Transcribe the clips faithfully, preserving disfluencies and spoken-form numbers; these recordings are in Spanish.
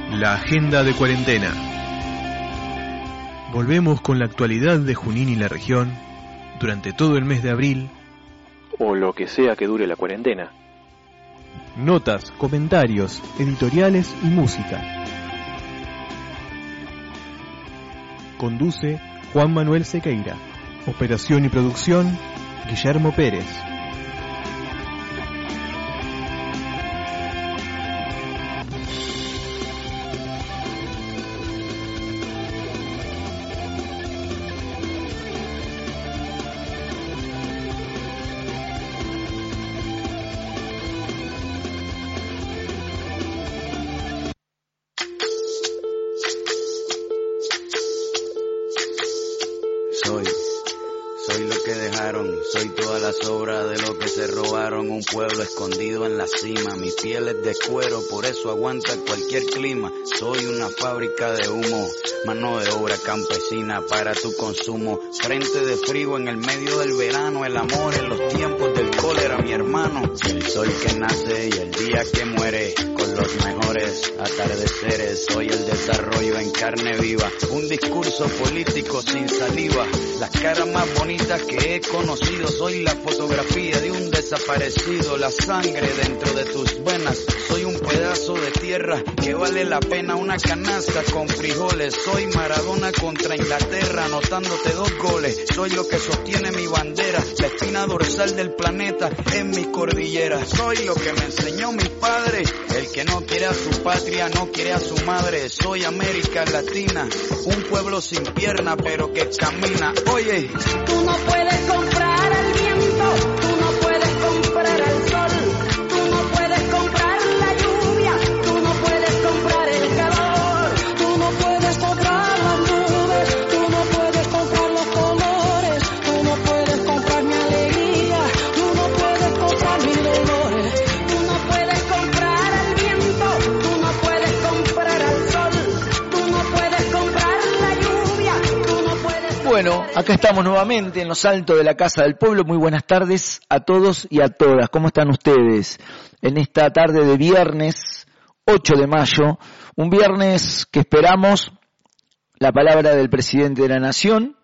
La agenda de cuarentena. Volvemos con la actualidad de Junín y la región durante todo el mes de abril, o lo que sea que dure la cuarentena. Notas, comentarios, editoriales y música. Conduce Juan Manuel Sequeira. Operación y producción, Guillermo Pérez. Soy, soy lo que dejaron, soy todas las obras de lo que se robaron, un pueblo escondido en la cima, mi piel es de cuero, por eso aguanta cualquier clima, soy una fábrica de humo, mano de obra campesina para tu consumo, frente de frío en el medio del verano, el amor en los tiempos del cólera, mi hermano, el sol que nace y el día que muere, con los mejores atardeceres, soy el desarrollo en carne viva, un discurso político sin saliva, las caras más bonitas que he conocido, soy la fotografía de un desaparecido, la sangre dentro de tus venas, soy un pedazo de tierra que vale la pena una canasta con frijoles, soy Maradona contra Inglaterra anotándote dos goles, soy lo que sostiene mi bandera, la espina dorsal del planeta en mi cordillera, soy lo que me enseñó mi padre, el que no quiere a su patria no quiere a su madre, soy América Latina, un pueblo sin pierna pero que camina, oye, tú no puedes comprar al viento, tú no puedes comprar al sol, tú no puedes comprar la lluvia, tú no puedes comprar el calor, tú no puedes comprar las nubes, tú no puedes comprar los colores, tú no puedes comprar mi alegría, tú no puedes comprar mis dolores, tú no puedes comprar al viento, tú no puedes comprar al sol, tú no puedes comprar la lluvia, tú no puedes. Bueno, acá estamos nuevamente en los altos de la Casa del Pueblo. Muy buenas tardes a todos y a todas. ¿Cómo están ustedes? En esta tarde de viernes ocho de mayo, un viernes que esperamos la palabra del presidente de la Nación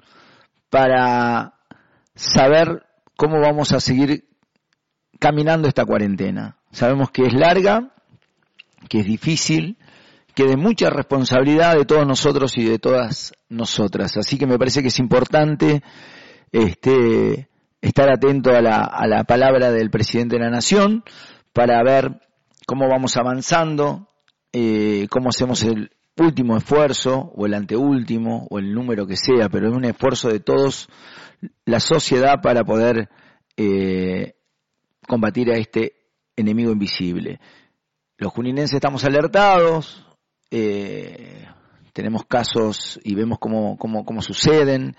para saber cómo vamos a seguir caminando esta cuarentena. Sabemos que es larga, que es difícil, que de mucha responsabilidad de todos nosotros y de todas nosotras. Así que me parece que es importante este, estar atento a la, a la palabra del presidente de la Nación para ver cómo vamos avanzando, eh, cómo hacemos el último esfuerzo, o el anteúltimo, o el número que sea, pero es un esfuerzo de todos, la sociedad, para poder eh, combatir a este enemigo invisible. Los juninenses estamos alertados, eh, tenemos casos y vemos cómo, cómo, cómo suceden,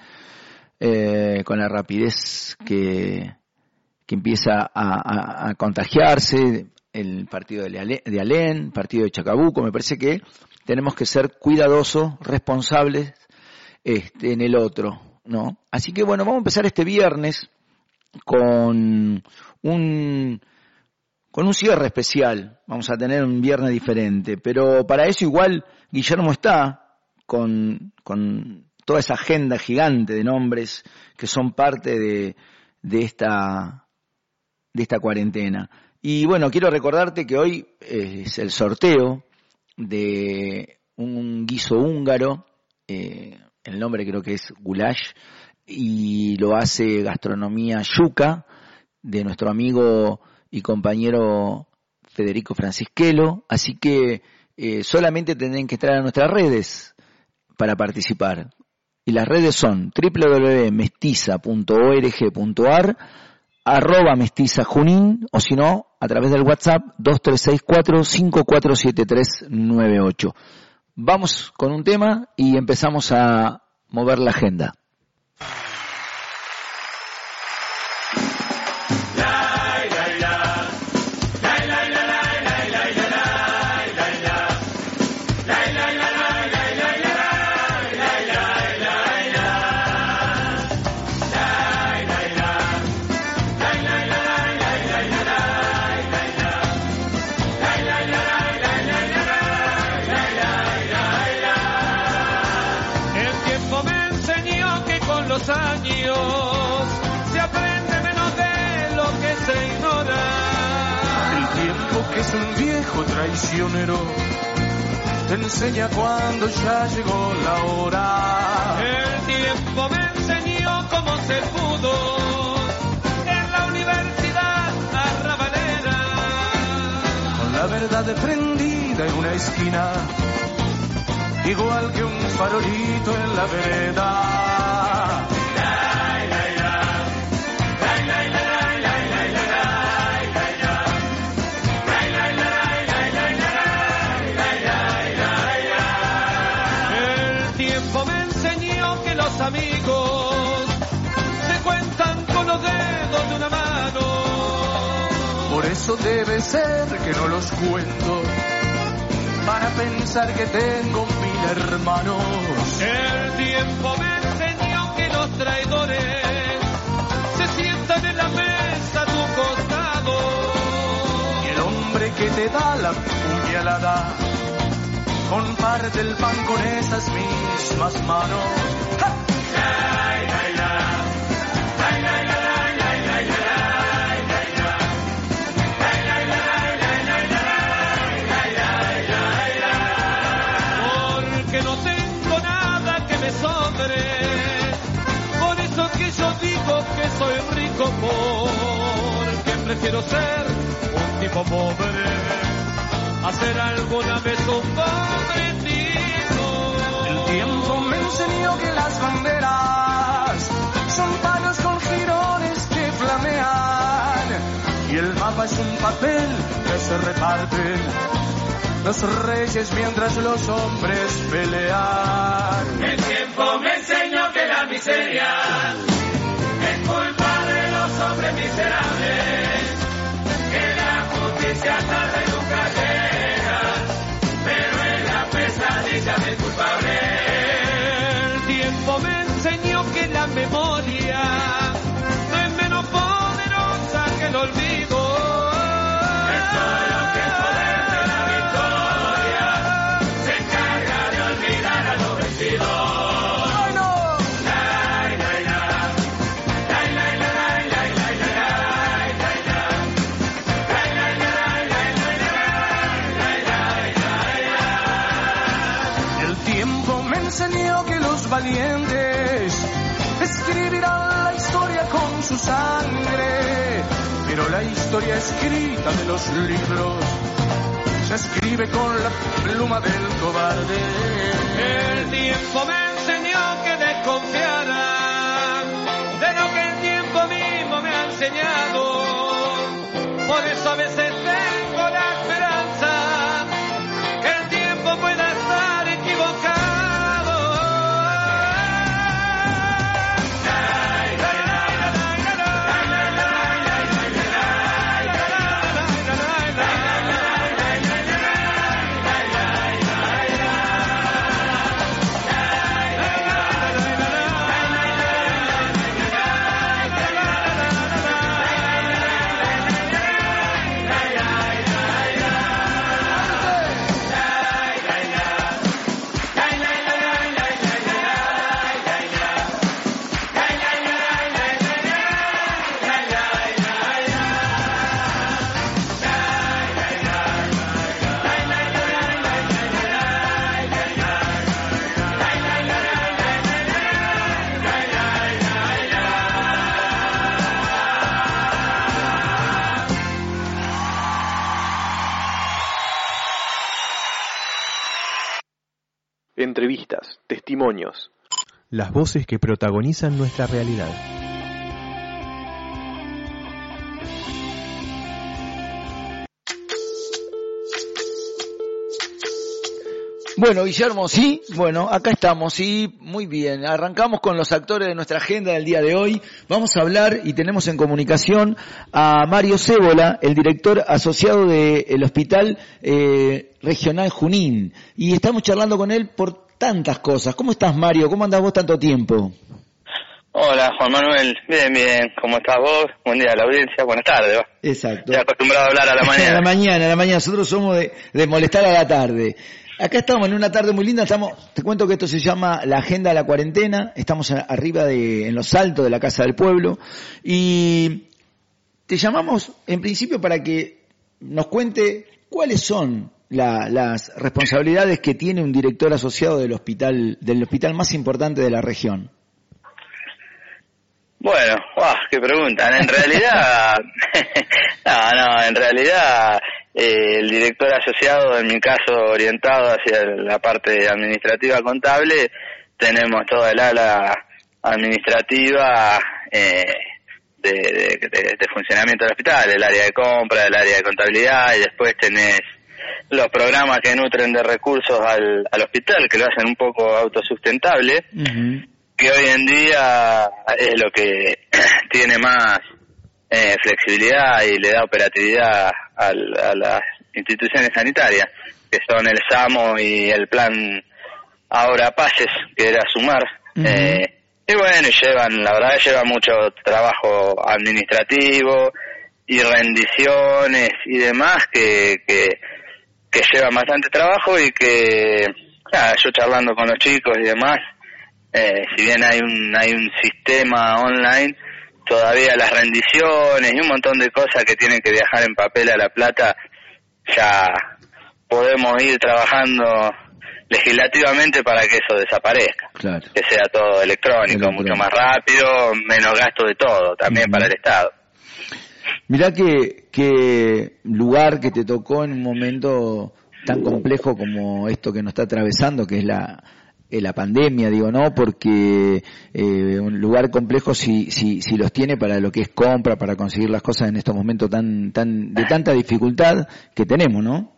eh, con la rapidez que, que empieza a, a, a contagiarse el partido de Alén, partido de Chacabuco. Me parece que tenemos que ser cuidadosos, responsables este, en el otro, ¿no? Así que bueno, vamos a empezar este viernes con un con un cierre especial. Vamos a tener un viernes diferente, pero para eso igual Guillermo está con, con toda esa agenda gigante de nombres que son parte de, de esta, de esta cuarentena. Y bueno, quiero recordarte que hoy es el sorteo de un guiso húngaro, eh, el nombre creo que es goulash, y lo hace Gastronomía Yuca, de nuestro amigo y compañero Federico Francisquelo, así que eh, solamente tendrán que entrar a nuestras redes para participar. Y las redes son doble u doble u doble u punto mestiza punto org punto ar, arroba mestiza junín, o si no, a través del WhatsApp dos tres seis cuatro cinco cuatro siete tres nueve ocho. Vamos con un tema y empezamos a mover la agenda. viejo traicionero te enseña cuando ya llegó la hora. El tiempo me enseñó cómo se pudo en la universidad arrabalera, Con la verdad prendida en una esquina, igual que un farolito en la vereda. Los amigos se cuentan con los dedos de una mano. Por eso debe ser que no los cuento, para pensar que tengo mil hermanos. El tiempo me enseñó que los traidores se sientan en la mesa a tu costado. Y el hombre que te da la puñalada comparte el pan con esas mismas manos. ¡Ja! Porque no tengo nada que me sobre, por eso que yo digo que soy rico, porque prefiero ser un tipo pobre a ser alguna vez un pobre tipo. El tiempo me enseñó que las banderas son palos con jirones que flamean, y el mapa es un papel que se reparten los reyes mientras los hombres pelean. El tiempo me enseñó que la miseria es culpa de los hombres miserables, que la justicia tarda y nunca llega, pero es la pesadilla del culpable. El tiempo me enseñó que la memoria no es menos poderosa que el olvido. Es solo que el poder de la victoria se encarga de olvidar a los vencidos. Enseñó que los valientes escribirán la historia con su sangre, pero la historia escrita de los libros se escribe con la pluma del cobarde. El tiempo me enseñó que desconfiara de lo que el tiempo mismo me ha enseñado, por eso a veces tengo la esperanza que el tiempo pueda estar equivocado. Entrevistas, testimonios. Las voces que protagonizan nuestra realidad. Bueno, Guillermo, sí, bueno, acá estamos, sí, muy bien. Arrancamos con los actores de nuestra agenda del día de hoy. Vamos a hablar y tenemos en comunicación a Mario Cébola, el director asociado del Hospital eh, Regional Junín. Y estamos charlando con él por tantas cosas. ¿Cómo estás, Mario? ¿Cómo andás vos tanto tiempo? Hola, Juan Manuel. Bien, bien. ¿Cómo estás vos? Buen día a la audiencia. Buenas tardes. ¿Va? Exacto. Estoy acostumbrado a hablar a la mañana. A la mañana, a la mañana. Nosotros somos de, de molestar a la tarde. Acá estamos en una tarde muy linda, estamos, te cuento que esto se llama la Agenda de la Cuarentena, estamos arriba de, en los altos de la Casa del Pueblo, y te llamamos en principio para que nos cuente ¿cuáles son la, las responsabilidades que tiene un director asociado del hospital, del hospital más importante de la región? Bueno, wow, qué preguntan. En realidad, no, no, en realidad eh, el director asociado, en mi caso orientado hacia la parte administrativa contable, tenemos toda el ala administrativa eh, de, de, de, de funcionamiento del hospital, el área de compra, el área de contabilidad, y después tenés los programas que nutren de recursos al, al hospital, que lo hacen un poco autosustentable. Uh-huh. Que hoy en día es lo que tiene más eh, flexibilidad y le da operatividad al, a las instituciones sanitarias, que son el SAMO y el plan Ahora Pases, que era Sumar. Uh-huh. Eh, y bueno, llevan, la verdad lleva mucho trabajo administrativo y rendiciones y demás que, que, que llevan bastante trabajo y que, nada, yo charlando con los chicos y demás, Eh, si bien hay un hay un sistema online, todavía las rendiciones y un montón de cosas que tienen que viajar en papel a La Plata, ya podemos ir trabajando legislativamente para que eso desaparezca. Claro. Que sea todo electrónico, electrónico, mucho más rápido, menos gasto de todo, también uh-huh. para el Estado. Mirá que, que lugar que te tocó en un momento tan complejo como esto que nos está atravesando, que es la la pandemia, digo, ¿no? Porque eh, un lugar complejo si, si, si los tiene para lo que es compra, para conseguir las cosas en estos momentos tan, tan, de tanta dificultad que tenemos, ¿no?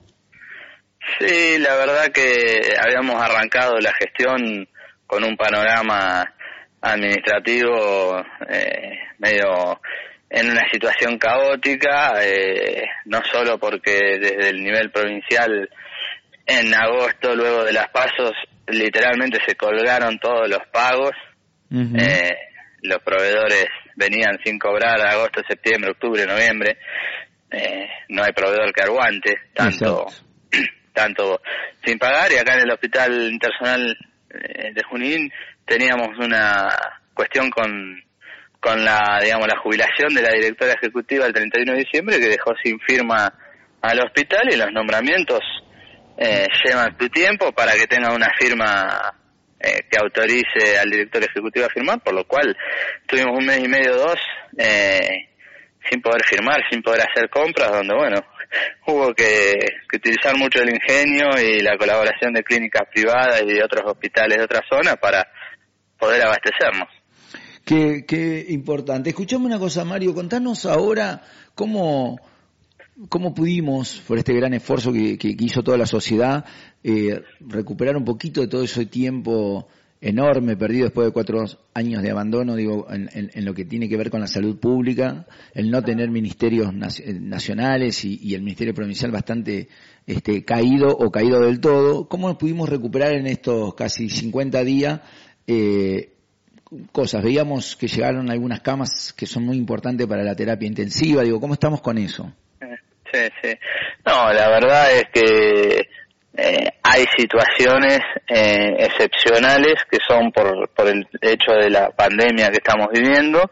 Sí, la verdad que habíamos arrancado la gestión con un panorama administrativo eh, medio en una situación caótica, eh, no solo porque desde el nivel provincial en agosto, luego de las pasos, literalmente se colgaron todos los pagos. Uh-huh. eh, los proveedores venían sin cobrar agosto, septiembre, octubre, noviembre. Eh, no hay proveedor que aguante tanto tanto sin pagar, y acá en el Hospital Internacional eh, de Junín teníamos una cuestión con con la digamos la jubilación de la directora ejecutiva el treinta y uno de diciembre, que dejó sin firma al hospital, y los nombramientos Eh, llevan su tiempo para que tenga una firma eh, que autorice al director ejecutivo a firmar, por lo cual tuvimos un mes y medio, dos, eh, sin poder firmar, sin poder hacer compras, donde, bueno, hubo que, que utilizar mucho el ingenio y la colaboración de clínicas privadas y de otros hospitales de otras zonas para poder abastecernos. Qué, qué importante. Escuchame una cosa, Mario, contanos ahora cómo... ¿Cómo pudimos, por este gran esfuerzo que, que, que hizo toda la sociedad, eh, recuperar un poquito de todo ese tiempo enorme perdido después de cuatro años de abandono, digo, en, en, en lo que tiene que ver con la salud pública, el no tener ministerios nacionales y, y el ministerio provincial bastante este, caído o caído del todo? ¿Cómo pudimos recuperar en estos casi cincuenta días eh, cosas? Veíamos que llegaron algunas camas que son muy importantes para la terapia intensiva, digo, ¿cómo estamos con eso? Sí, sí. No, la verdad es que eh, hay situaciones eh, excepcionales que son por, por el hecho de la pandemia que estamos viviendo,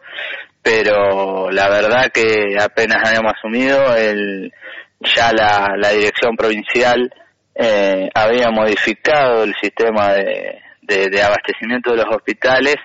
pero la verdad que apenas habíamos asumido, el, ya la, la dirección provincial eh, había modificado el sistema de, de, de abastecimiento de los hospitales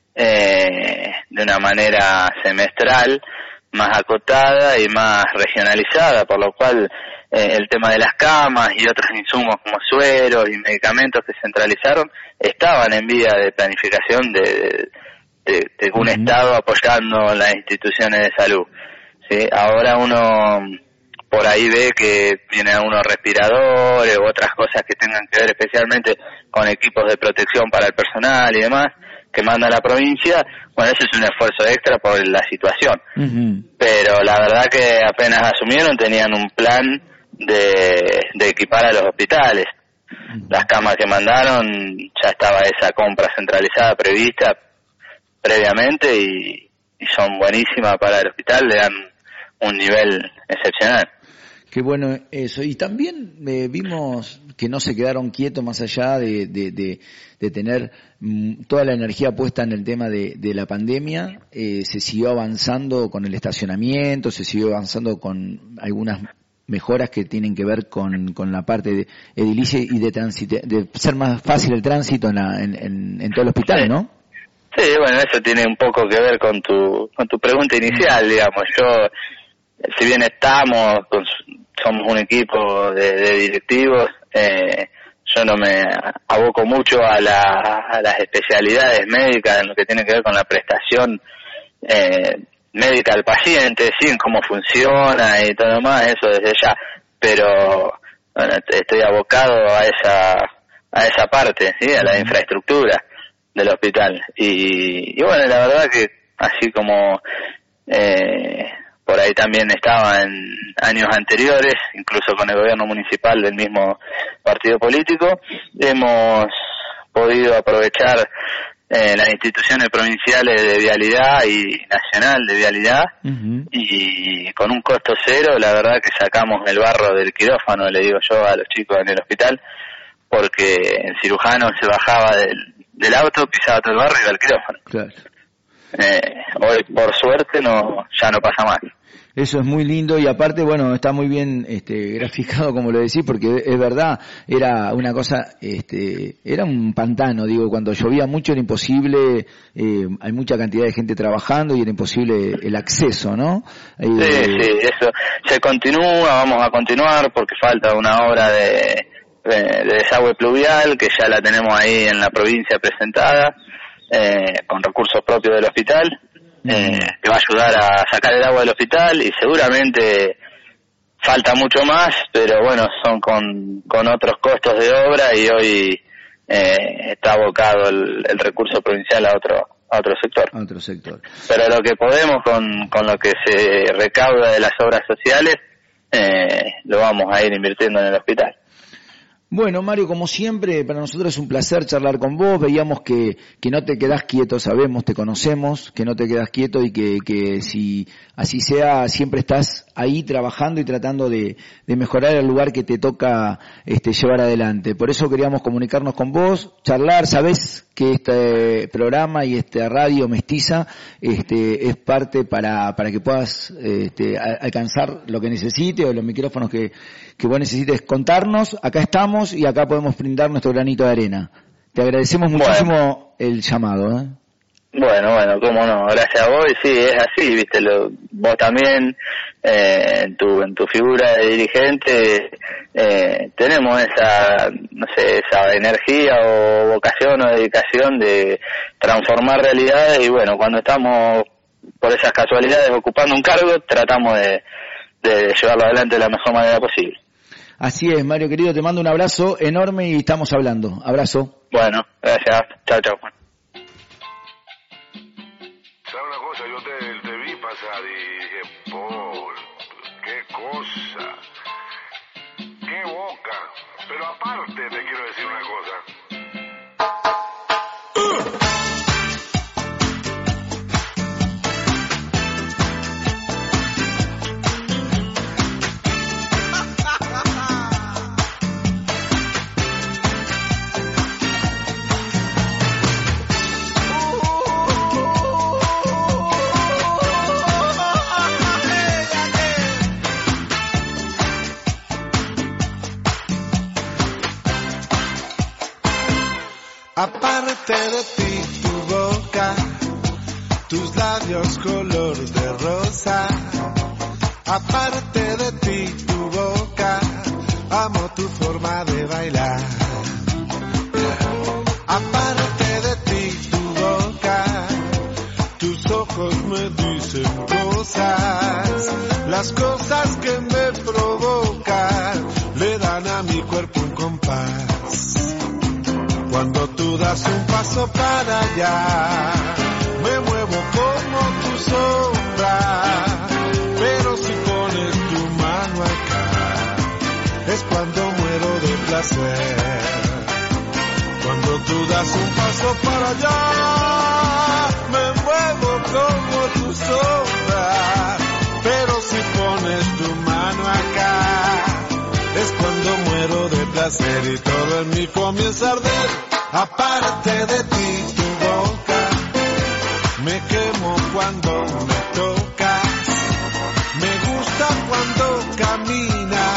eh, de una manera semestral, más acotada y más regionalizada, por lo cual eh, el tema de las camas y otros insumos como sueros y medicamentos que centralizaron estaban en vía de planificación de, de, de un uh-huh. Estado apoyando las instituciones de salud. ¿Sí? Ahora uno por ahí ve que tiene unos respiradores u otras cosas que tengan que ver especialmente con equipos de protección para el personal y demás, que manda la provincia. Bueno, eso es un esfuerzo extra por la situación. Uh-huh. Pero la verdad que apenas asumieron tenían un plan de, de equipar a los hospitales. Uh-huh. Las camas que mandaron, ya estaba esa compra centralizada prevista previamente y, y son buenísimas para el hospital, le dan un nivel excepcional. Qué bueno eso. Y también eh, vimos que no se quedaron quietos más allá de, de, de, de tener mm, toda la energía puesta en el tema de, de la pandemia. Eh, se siguió avanzando con el estacionamiento, se siguió avanzando con algunas mejoras que tienen que ver con, con la parte de edilicia y de tránsito, de ser más fácil el tránsito en, la, en, en, en todo el hospital, ¿no? Sí, bueno, eso tiene un poco que ver con tu con tu pregunta inicial, digamos. Yo, si bien estamos, pues, somos un equipo de, de directivos, eh, yo no me aboco mucho a, la, a las especialidades médicas en lo que tiene que ver con la prestación eh, médica al paciente, sí, en cómo funciona y todo lo demás, eso desde ya, pero bueno, estoy abocado a esa a esa parte, sí, a la infraestructura del hospital. Y, y bueno, la verdad que así como eh, por ahí también estaba en años anteriores, incluso con el gobierno municipal del mismo partido político, hemos podido aprovechar eh, las instituciones provinciales de vialidad y nacional de vialidad, uh-huh. y con un costo cero, la verdad que sacamos el barro del quirófano, le digo yo a los chicos en el hospital, porque el cirujano se bajaba del del auto, pisaba todo el barro y iba al quirófano. Claro. Eh, hoy, por suerte, no ya no pasa más. Eso es muy lindo y aparte, bueno, está muy bien este, graficado, como lo decís, porque es verdad, era una cosa, este, era un pantano, digo, cuando llovía mucho era imposible, eh, hay mucha cantidad de gente trabajando y era imposible el acceso, ¿no? Eh, sí, sí, eso se continúa, vamos a continuar porque falta una obra de... De, de desagüe pluvial, que ya la tenemos ahí en la provincia presentada, eh, con recursos propios del hospital, eh, que va a ayudar a sacar el agua del hospital, y seguramente falta mucho más, pero bueno, son con, con otros costos de obra, y hoy eh, está abocado el, el recurso provincial a otro a otro sector. A otro sector. Pero lo que podemos con, con lo que se recauda de las obras sociales, eh, lo vamos a ir invirtiendo en el hospital. Bueno, Mario, como siempre, para nosotros es un placer charlar con vos. Veíamos que, que no te quedás quieto, sabemos, te conocemos, que no te quedás quieto y que, que si así sea, siempre estás ahí trabajando y tratando de, de mejorar el lugar que te toca este, llevar adelante. Por eso queríamos comunicarnos con vos, charlar. Sabés que este programa y esta radio mestiza este, es parte para, para que puedas este, alcanzar lo que necesites o los micrófonos que, que vos necesites contarnos. Acá estamos y acá podemos brindar nuestro granito de arena. Te agradecemos muchísimo bueno. el llamado. ¿eh? Bueno, bueno, cómo no, gracias a vos, y sí, es así, viste, lo, vos también, eh, en tu en tu figura de dirigente, eh, tenemos esa, no sé, esa energía o vocación o dedicación de transformar realidades, y bueno, cuando estamos por esas casualidades ocupando un cargo, tratamos de, de llevarlo adelante de la mejor manera posible. Así es, Mario querido, te mando un abrazo enorme y estamos hablando. Abrazo. Bueno, gracias. Chao, chao. ¿Sabes una cosa? Yo te, te vi pasar y dije, Paul, qué cosa, qué boca. Pero aparte te quiero decir una cosa. Aparte de ti, tu boca, tus labios color de rosa. Aparte de ti, tu boca, amo tu forma de bailar. Aparte de ti, tu boca, tus ojos me dicen cosas. Las cosas que me provocan le dan a mi cuerpo un compás. Cuando tú das un paso para allá, me muevo como tu sombra. Pero si pones tu mano acá, es cuando muero de placer. Cuando tú das un paso para allá, me muevo como tu sombra. Pero si pones tu mano acá, es cuando muero de placer y todo en mí comienza a arder. Aparte de ti, tu boca, me quemo cuando me tocas. Me gusta cuando caminas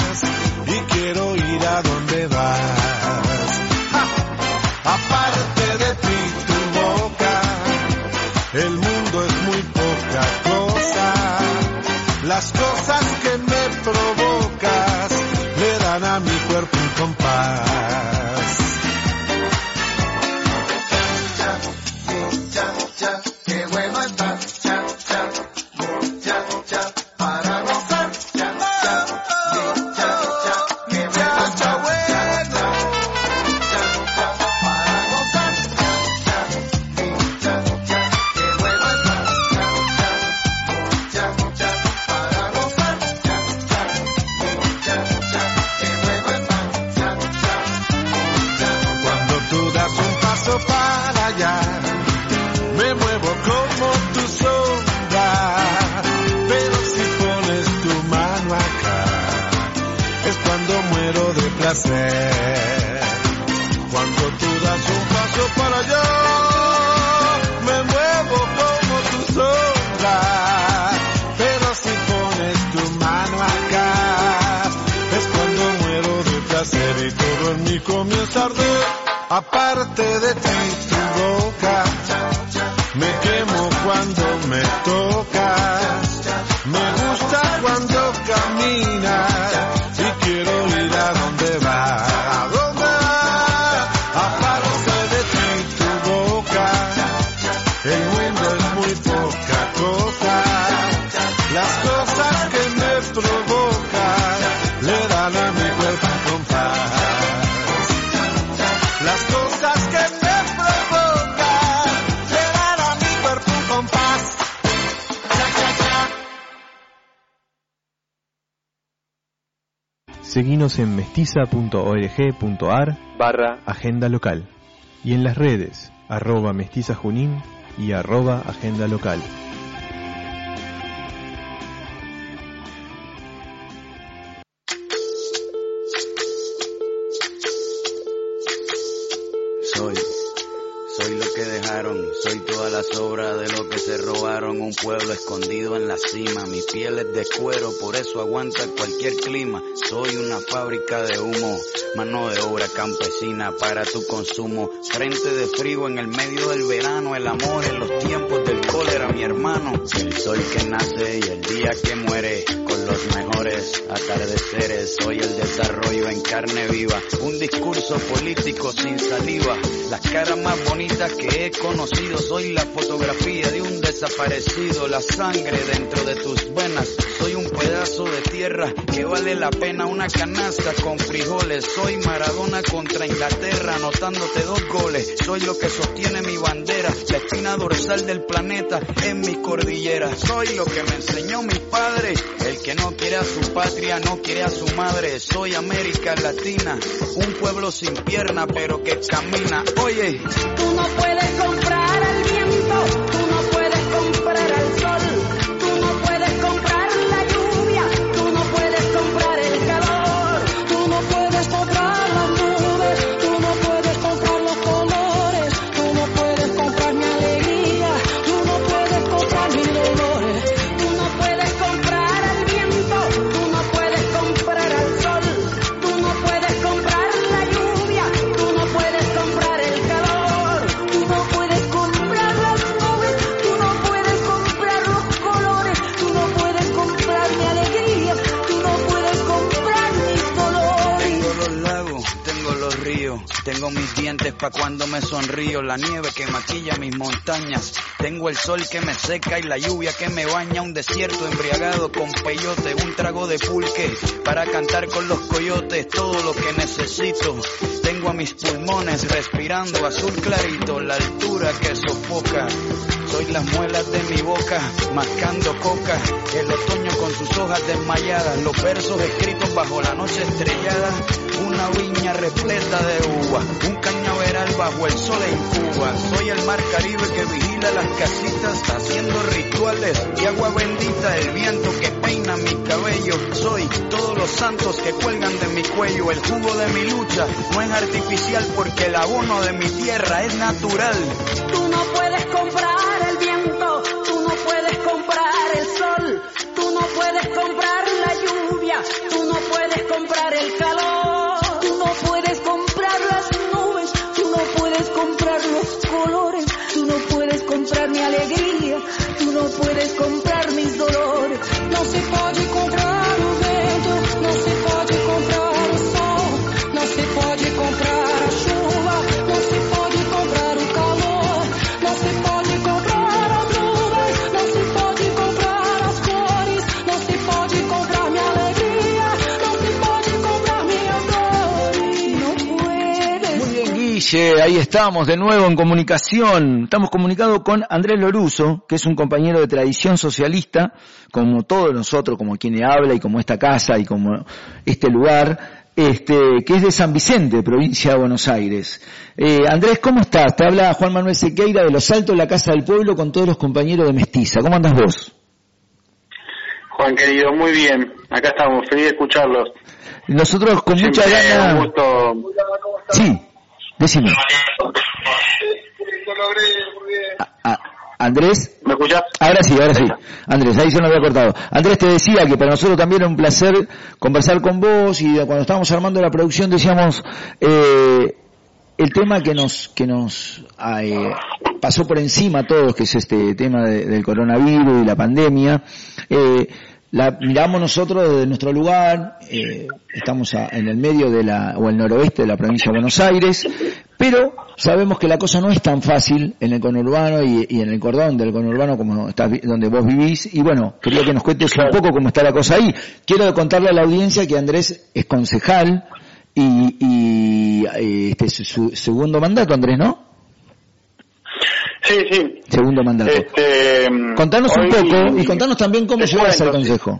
Las cosas que me provocas le dan a mi cuerpo un compás. Qué bueno está, cha, cha, cha, cha, para gozar, cha, cha, cha, cha, qué bueno está, bueno, cha, cha, para gozar, cha, cha, cha, qué bueno está, cha, cha, cha, para gozar, cha, cha, cha, qué bueno está, cha, cha. Cuando tú das un paso para allá, me muevo como tu sombra, pero si pones tu mano acá, es cuando muero de placer. Cuando tú das un paso para allá, me muevo como tu sombra, pero si pones tu mano acá, es cuando muero de placer y todo en mí comienza a arder. Aparte de ti, tu boca, me quemo cuando me tocas, me gusta cuando caminas y quiero ir a donde vas. ¿A dónde vas? Aparte de ti, tu boca, el mundo es muy poca cosa. Las cosas que me provocan le dan a mi cuerpo un compás. Las cosas que me provocan le dan a mi cuerpo un compás. Cha, cha, cha. Seguinos en mestiza punto org punto ar barra agenda local y en las redes arroba mestiza junín y arroba agenda local. Soy, soy lo que dejaron, soy toda la sobra de lo que se robaron, un pueblo escondido en la cima, mi piel es de cuero, por eso aguanta cualquier clima, soy una fábrica de humo, mano de obra campesina para tu consumo, frente de frío en el medio del verano, el amor en los tiempos del cólera, mi hermano, el sol que nace y el día que muere, con los mejores atardeceres, soy el desarrollo en carne viva, un discurso político sin saliva, las caras más bonitas que he conocido, soy la fotografía de un desaparecido, la sangre dentro de tus venas, soy un pedazo de tierra que vale la pena una canasta con frijoles, soy Maradona contra Inglaterra anotándote dos goles, soy lo que sostiene mi bandera, la espina dorsal del planeta en mi cordillera, soy lo que me enseñó mi padre, el que no quiere a su patria no quiere a su madre, soy América Latina, un pueblo sin pierna pero que camina, oye, Tú no puedes comprar al viento, tú no puedes comprar al sol, tú no puedes comprar la lluvia, tú no puedes comprar el calor, tú no puedes comprar las nubes, tú no puedes comprar los colores, tú no puedes comprar mi alegría, tú no puedes comprar mis dolores, tú no puedes comprar al viento, tú no puedes comprar al sol, tú no puedes comprar la lluvia, tú no puedes comprar el calor, tú no puedes comprar las nubes, tú no puedes comprar los colores, tú no puedes comprar mi alegría, tú no puedes comprar mis dolores. tengo los lagos, tengo los ríos, tengo mis dientes pa' cuando me sonrío, la nieve que maquilla mis montañas, tengo el sol que me seca y la lluvia que me baña, un desierto embriagado con peyote, un trago de pulque para cantar con los coyotes, todo lo que necesito, tengo a mis pulmones respirando azul clarito, la altura que sofoca, soy las muelas de mi boca, mascando coca, el otoño con sus hojas desmayadas, los versos escritos bajo la noche estrellada, una viña repleta de uva, un cañaveral bajo el sol en Cuba, soy el mar Caribe que vigila las casitas, haciendo rituales de agua bendita, el viento que peina mi cabello, soy todos los santos que cuelgan de mi cuello, el jugo de mi lucha no es artificial porque el abono de mi tierra es natural. Tú no puedes comprar el viento, tú no puedes comprar el sol, tú no puedes comprar la lluvia, tú no puedes comprar el calor, tú no puedes comprar las nubes, tú no puedes comprar los colores, tú no puedes comprar mi alegría, tú no puedes comprar mis dolores, no se paga Guille, ahí estamos de nuevo en comunicación. Estamos comunicados con Andrés Loruso, que es un compañero de tradición socialista, como todos nosotros, como quien habla y como esta casa y como este lugar, este, que es de San Vicente, provincia de Buenos Aires. Eh, Andrés, ¿cómo estás? Te habla Juan Manuel Sequeira de Los Altos, la Casa del Pueblo, con todos los compañeros de Mestiza. ¿Cómo andás vos? Juan querido, muy bien. Acá estamos, feliz de escucharlos. Nosotros con Siempre mucha gana... un gusto. Sí, decime. A, a, Andrés. ¿Me escuchás? Ahora sí, ahora sí. Andrés, ahí se nos había cortado. Andrés, te decía que para nosotros también era un placer conversar con vos y cuando estábamos armando la producción decíamos eh, el tema que nos que nos eh, pasó por encima a todos, que es este tema de, del coronavirus y la pandemia. Eh, La miramos nosotros desde nuestro lugar, eh, estamos a, en el medio de la, o el noroeste de la provincia de Buenos Aires, pero sabemos que la cosa no es tan fácil en el conurbano y, y en el cordón del conurbano como estás, donde vos vivís, y bueno, quería que nos cuentes un poco cómo está la cosa ahí. Quiero contarle a la audiencia que Andrés es concejal y, y este es su segundo mandato, Andrés, ¿no? Sí, sí. Segundo mandato. Este, contanos hoy, un poco y contanos también cómo llegas al sí. consejo.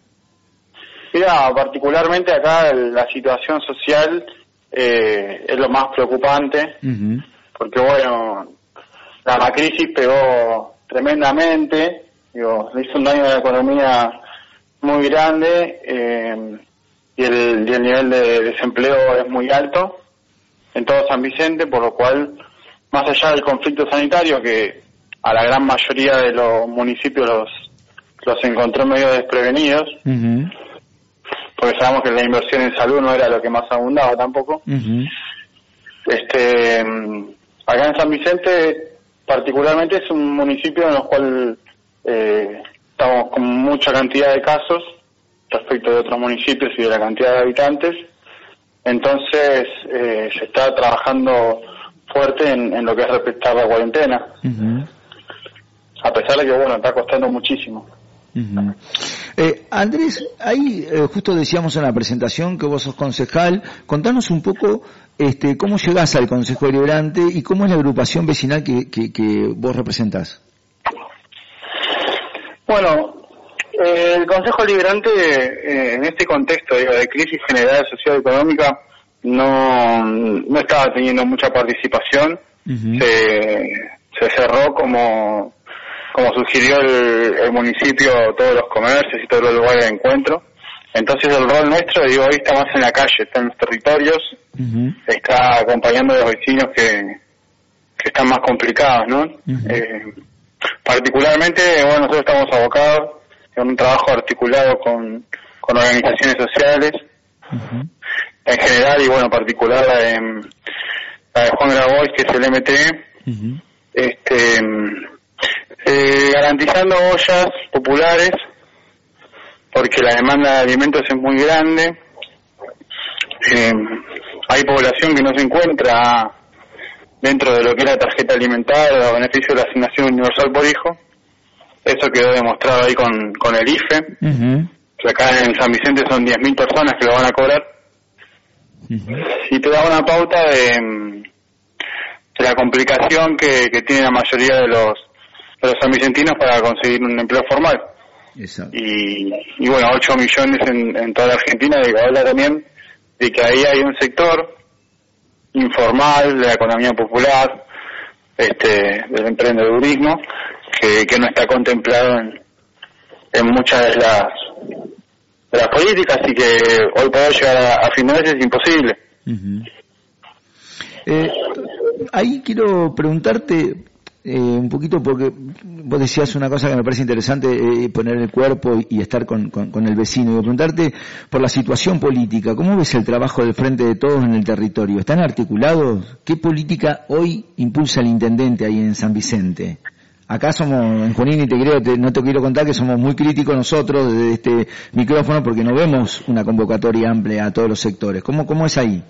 Mira, particularmente acá la situación social eh, es lo más preocupante, uh-huh. porque bueno, la, la crisis pegó tremendamente, digo, hizo un daño a la economía muy grande eh, y, el, y el nivel de desempleo es muy alto en todo San Vicente, por lo cual, más allá del conflicto sanitario, que a la gran mayoría de los municipios los, los encontró medio desprevenidos, uh-huh. porque sabemos que la inversión en salud no era lo que más abundaba tampoco. Uh-huh. Este, acá en San Vicente, particularmente, es un municipio en el cual eh, estamos con mucha cantidad de casos respecto de otros municipios y de la cantidad de habitantes. Entonces, eh, se está trabajando fuerte en, en lo que es respetar la cuarentena, uh-huh. a pesar de que bueno, está costando muchísimo. Uh-huh. eh, Andrés, ahí eh, justo decíamos en la presentación que vos sos concejal. Contanos un poco este, cómo llegás al Consejo Deliberante y cómo es la agrupación vecinal que, que, que vos representás. Bueno, eh, el Consejo Deliberante eh, en este contexto digo, de crisis general social y económica no no estaba teniendo mucha participación. Uh-huh. se se cerró como como sugirió el, el municipio, todos los comercios y todos los lugares de encuentro. Entonces el rol nuestro, digo, hoy está más en la calle, está en los territorios, uh-huh. está acompañando a los vecinos que que están más complicados, ¿no? Uh-huh. eh, particularmente, bueno, nosotros estamos abocados en un trabajo articulado con con organizaciones sociales, uh-huh. en general y bueno, en particular la de, la de Juan Grabois, que es el M T E, uh-huh. este, eh, garantizando ollas populares, porque la demanda de alimentos es muy grande, eh, hay población que no se encuentra dentro de lo que es la tarjeta alimentaria o beneficio de la asignación universal por hijo. Eso quedó demostrado ahí con, con el I F E, uh-huh. que acá en San Vicente son diez mil personas que lo van a cobrar. Uh-huh. Y te da una pauta de, de la complicación que, que tiene la mayoría de los de los sanvicentinos para conseguir un empleo formal. Exacto. Y, y bueno, ocho millones en, en toda la Argentina, y habla también de que ahí hay un sector informal de la economía popular, este, del emprendedurismo, que, que no está contemplado en, en muchas de las de las políticas, y que hoy poder llegar a, a fin de mes es imposible. Uh-huh. Eh, ahí quiero preguntarte eh, un poquito, porque vos decías una cosa que me parece interesante, eh, poner el cuerpo y, y estar con, con, con el vecino. Y preguntarte por la situación política, ¿cómo ves el trabajo del Frente de Todos en el territorio? ¿Están articulados? ¿Qué política hoy impulsa el intendente ahí en San Vicente? Acá somos, en Junín, y te creo, te, no te quiero contar que somos muy críticos nosotros desde este micrófono, porque no vemos una convocatoria amplia a todos los sectores. ¿Cómo, cómo es ahí?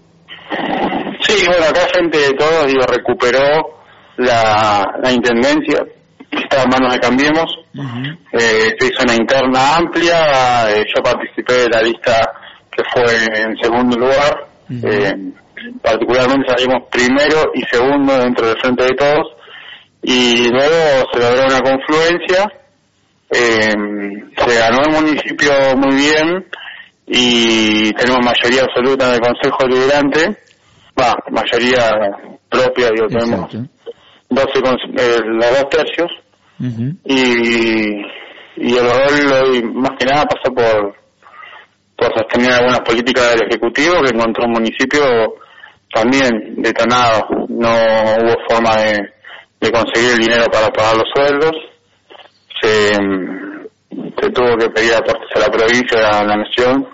Sí, bueno, acá Frente de Todos, digo, recuperó la, la intendencia, está en manos de Cambiemos. Uh-huh. eh, se hizo una interna amplia, eh, yo participé de la lista que fue en segundo lugar. Uh-huh. eh, particularmente salimos primero y segundo dentro del Frente de Todos, y luego se logró una confluencia, eh, se ganó el municipio muy bien y tenemos mayoría absoluta en el Consejo Deliberante, va, mayoría propia, digo, tenemos doce, eh, los dos tercios, uh-huh. y, y el rol hoy más que nada pasa por, por sostener algunas políticas del Ejecutivo, que encontró un municipio también detonado, no hubo forma de, de conseguir el dinero para pagar los sueldos, se, se tuvo que pedir aportes a la provincia, a la nación,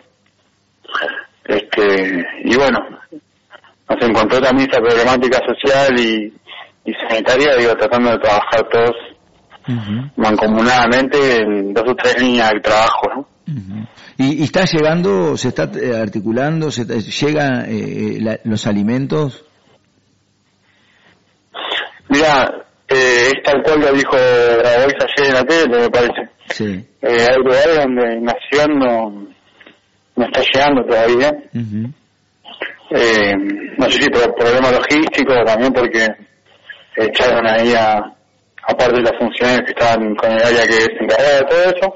este y bueno, nos encontró también esta problemática social y, y sanitaria, digo, tratando de trabajar todos uh-huh. mancomunadamente en dos o tres líneas del trabajo, ¿no? Uh-huh. ¿Y, y está llegando, se está articulando, se está, llegan eh, la, los alimentos? Mira, eh, es tal cual lo dijo Grabois ayer en la tele, me parece. Sí. Eh, hay lugares donde Nación no, no está llegando todavía. Uh-huh. Eh, no sé si por problemas logísticos, también porque echaron ahí a, aparte de las funciones que estaban con el área que se encargaba de todo eso,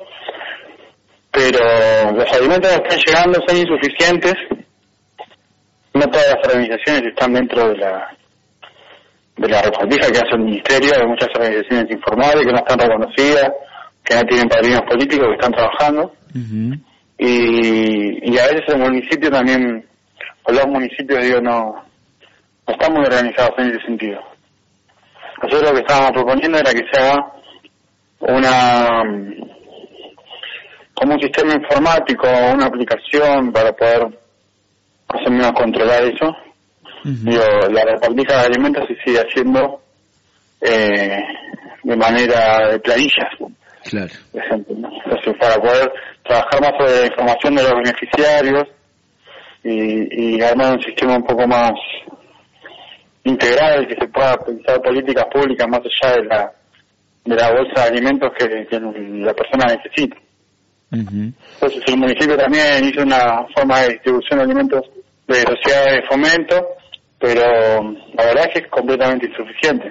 pero los alimentos que están llegando son insuficientes, no todas las organizaciones están dentro de la de la repartija que hace el ministerio, hay muchas organizaciones informales que no están reconocidas, que no tienen padrinos políticos, que están trabajando, uh-huh. y, y a veces el municipio también, o los municipios, digo, no, no están muy organizados en ese sentido. Nosotros lo que estábamos proponiendo era que se haga una, como un sistema informático, una aplicación para poder más o menos controlar eso. Uh-huh. Digo, la repartija de alimentos se sigue haciendo eh, de manera de planillas. Claro. Por ejemplo, ¿no? Entonces, para poder trabajar más sobre la información de los beneficiarios y, y armar un sistema un poco más integral, que se pueda pensar políticas públicas más allá de la de la bolsa de alimentos que, que la persona necesita. Uh-huh. Entonces el municipio también hizo una forma de distribución de alimentos de sociedades de fomento, pero la verdad es que es completamente insuficiente.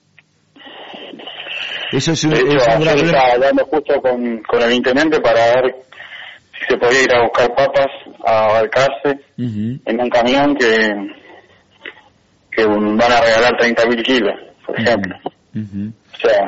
Eso es un, de hecho, es un ayer estaba hablando justo con, con el intendente para ver si se podía ir a buscar papas a Balcarce uh-huh. en un camión que que van a regalar treinta mil kilos, por ejemplo. Uh-huh. O sea,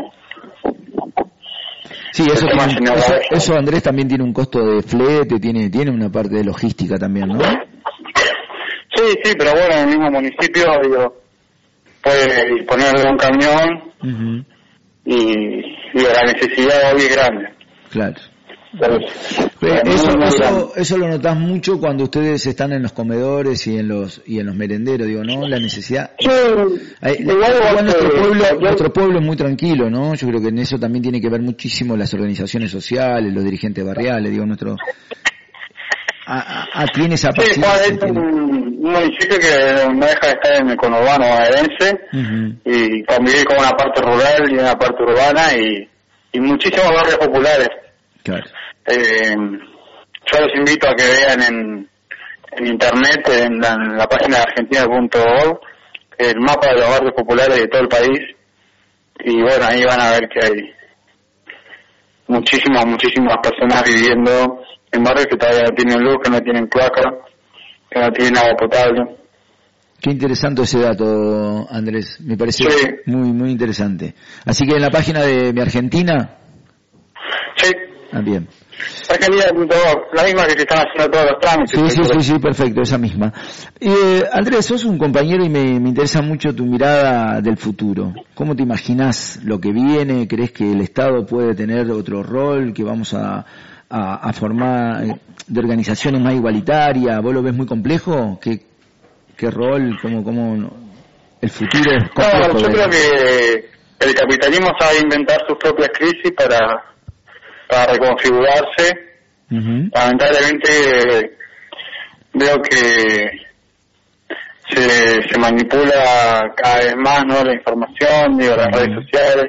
sí, eso, tiene, eso, eso Andrés también tiene un costo de flete, tiene tiene una parte de logística también, ¿no? Sí, sí, pero bueno, en el mismo municipio, digo, puede disponer de un camión uh-huh. y digo, la necesidad hoy es grande. Claro. Pero, eso, eso, eso lo notás mucho cuando ustedes están en los comedores y en los y en los merenderos, digo, ¿no? La necesidad. Sí, Hay, igual, igual nuestro pueblo, yo, nuestro pueblo es muy tranquilo, ¿no? Yo creo que en eso también tiene que ver muchísimo las organizaciones sociales, los dirigentes barriales, digo, nuestro. A, a, tiene esa paciencia. Sí, es un, un municipio que no deja de estar en el conurbano bonaerense uh-huh. y convivir con una parte rural y una parte urbana y, y muchísimos barrios populares. Claro. Eh, yo los invito a que vean en, en internet, en la, en la página de argentina punto org, el mapa de los barrios populares de todo el país, y bueno, ahí van a ver que hay muchísimas, muchísimas personas viviendo en barrios que todavía no tienen luz, que no tienen cloaca, que no tienen agua potable. Qué interesante ese dato, Andrés, me parece sí. muy, muy interesante. Así que en la página de Mi Argentina. Sí. Ah, bien. La misma que se están haciendo todos los trámites. Sí, sí, sí, sí, perfecto, esa misma. Eh, Andrés, sos un compañero y me, me interesa mucho tu mirada del futuro. ¿Cómo te imaginás lo que viene? ¿Crees que el Estado puede tener otro rol? ¿Que vamos a, a, a formar de organizaciones más igualitarias? ¿Vos lo ves muy complejo? ¿Qué, qué rol? ¿Cómo, cómo el futuro es complejo? No, yo creo que el capitalismo sabe inventar sus propias crisis para... para reconfigurarse. Uh-huh. Lamentablemente veo que se, se manipula cada vez más, ¿no?, la información, digo, las uh-huh. redes sociales,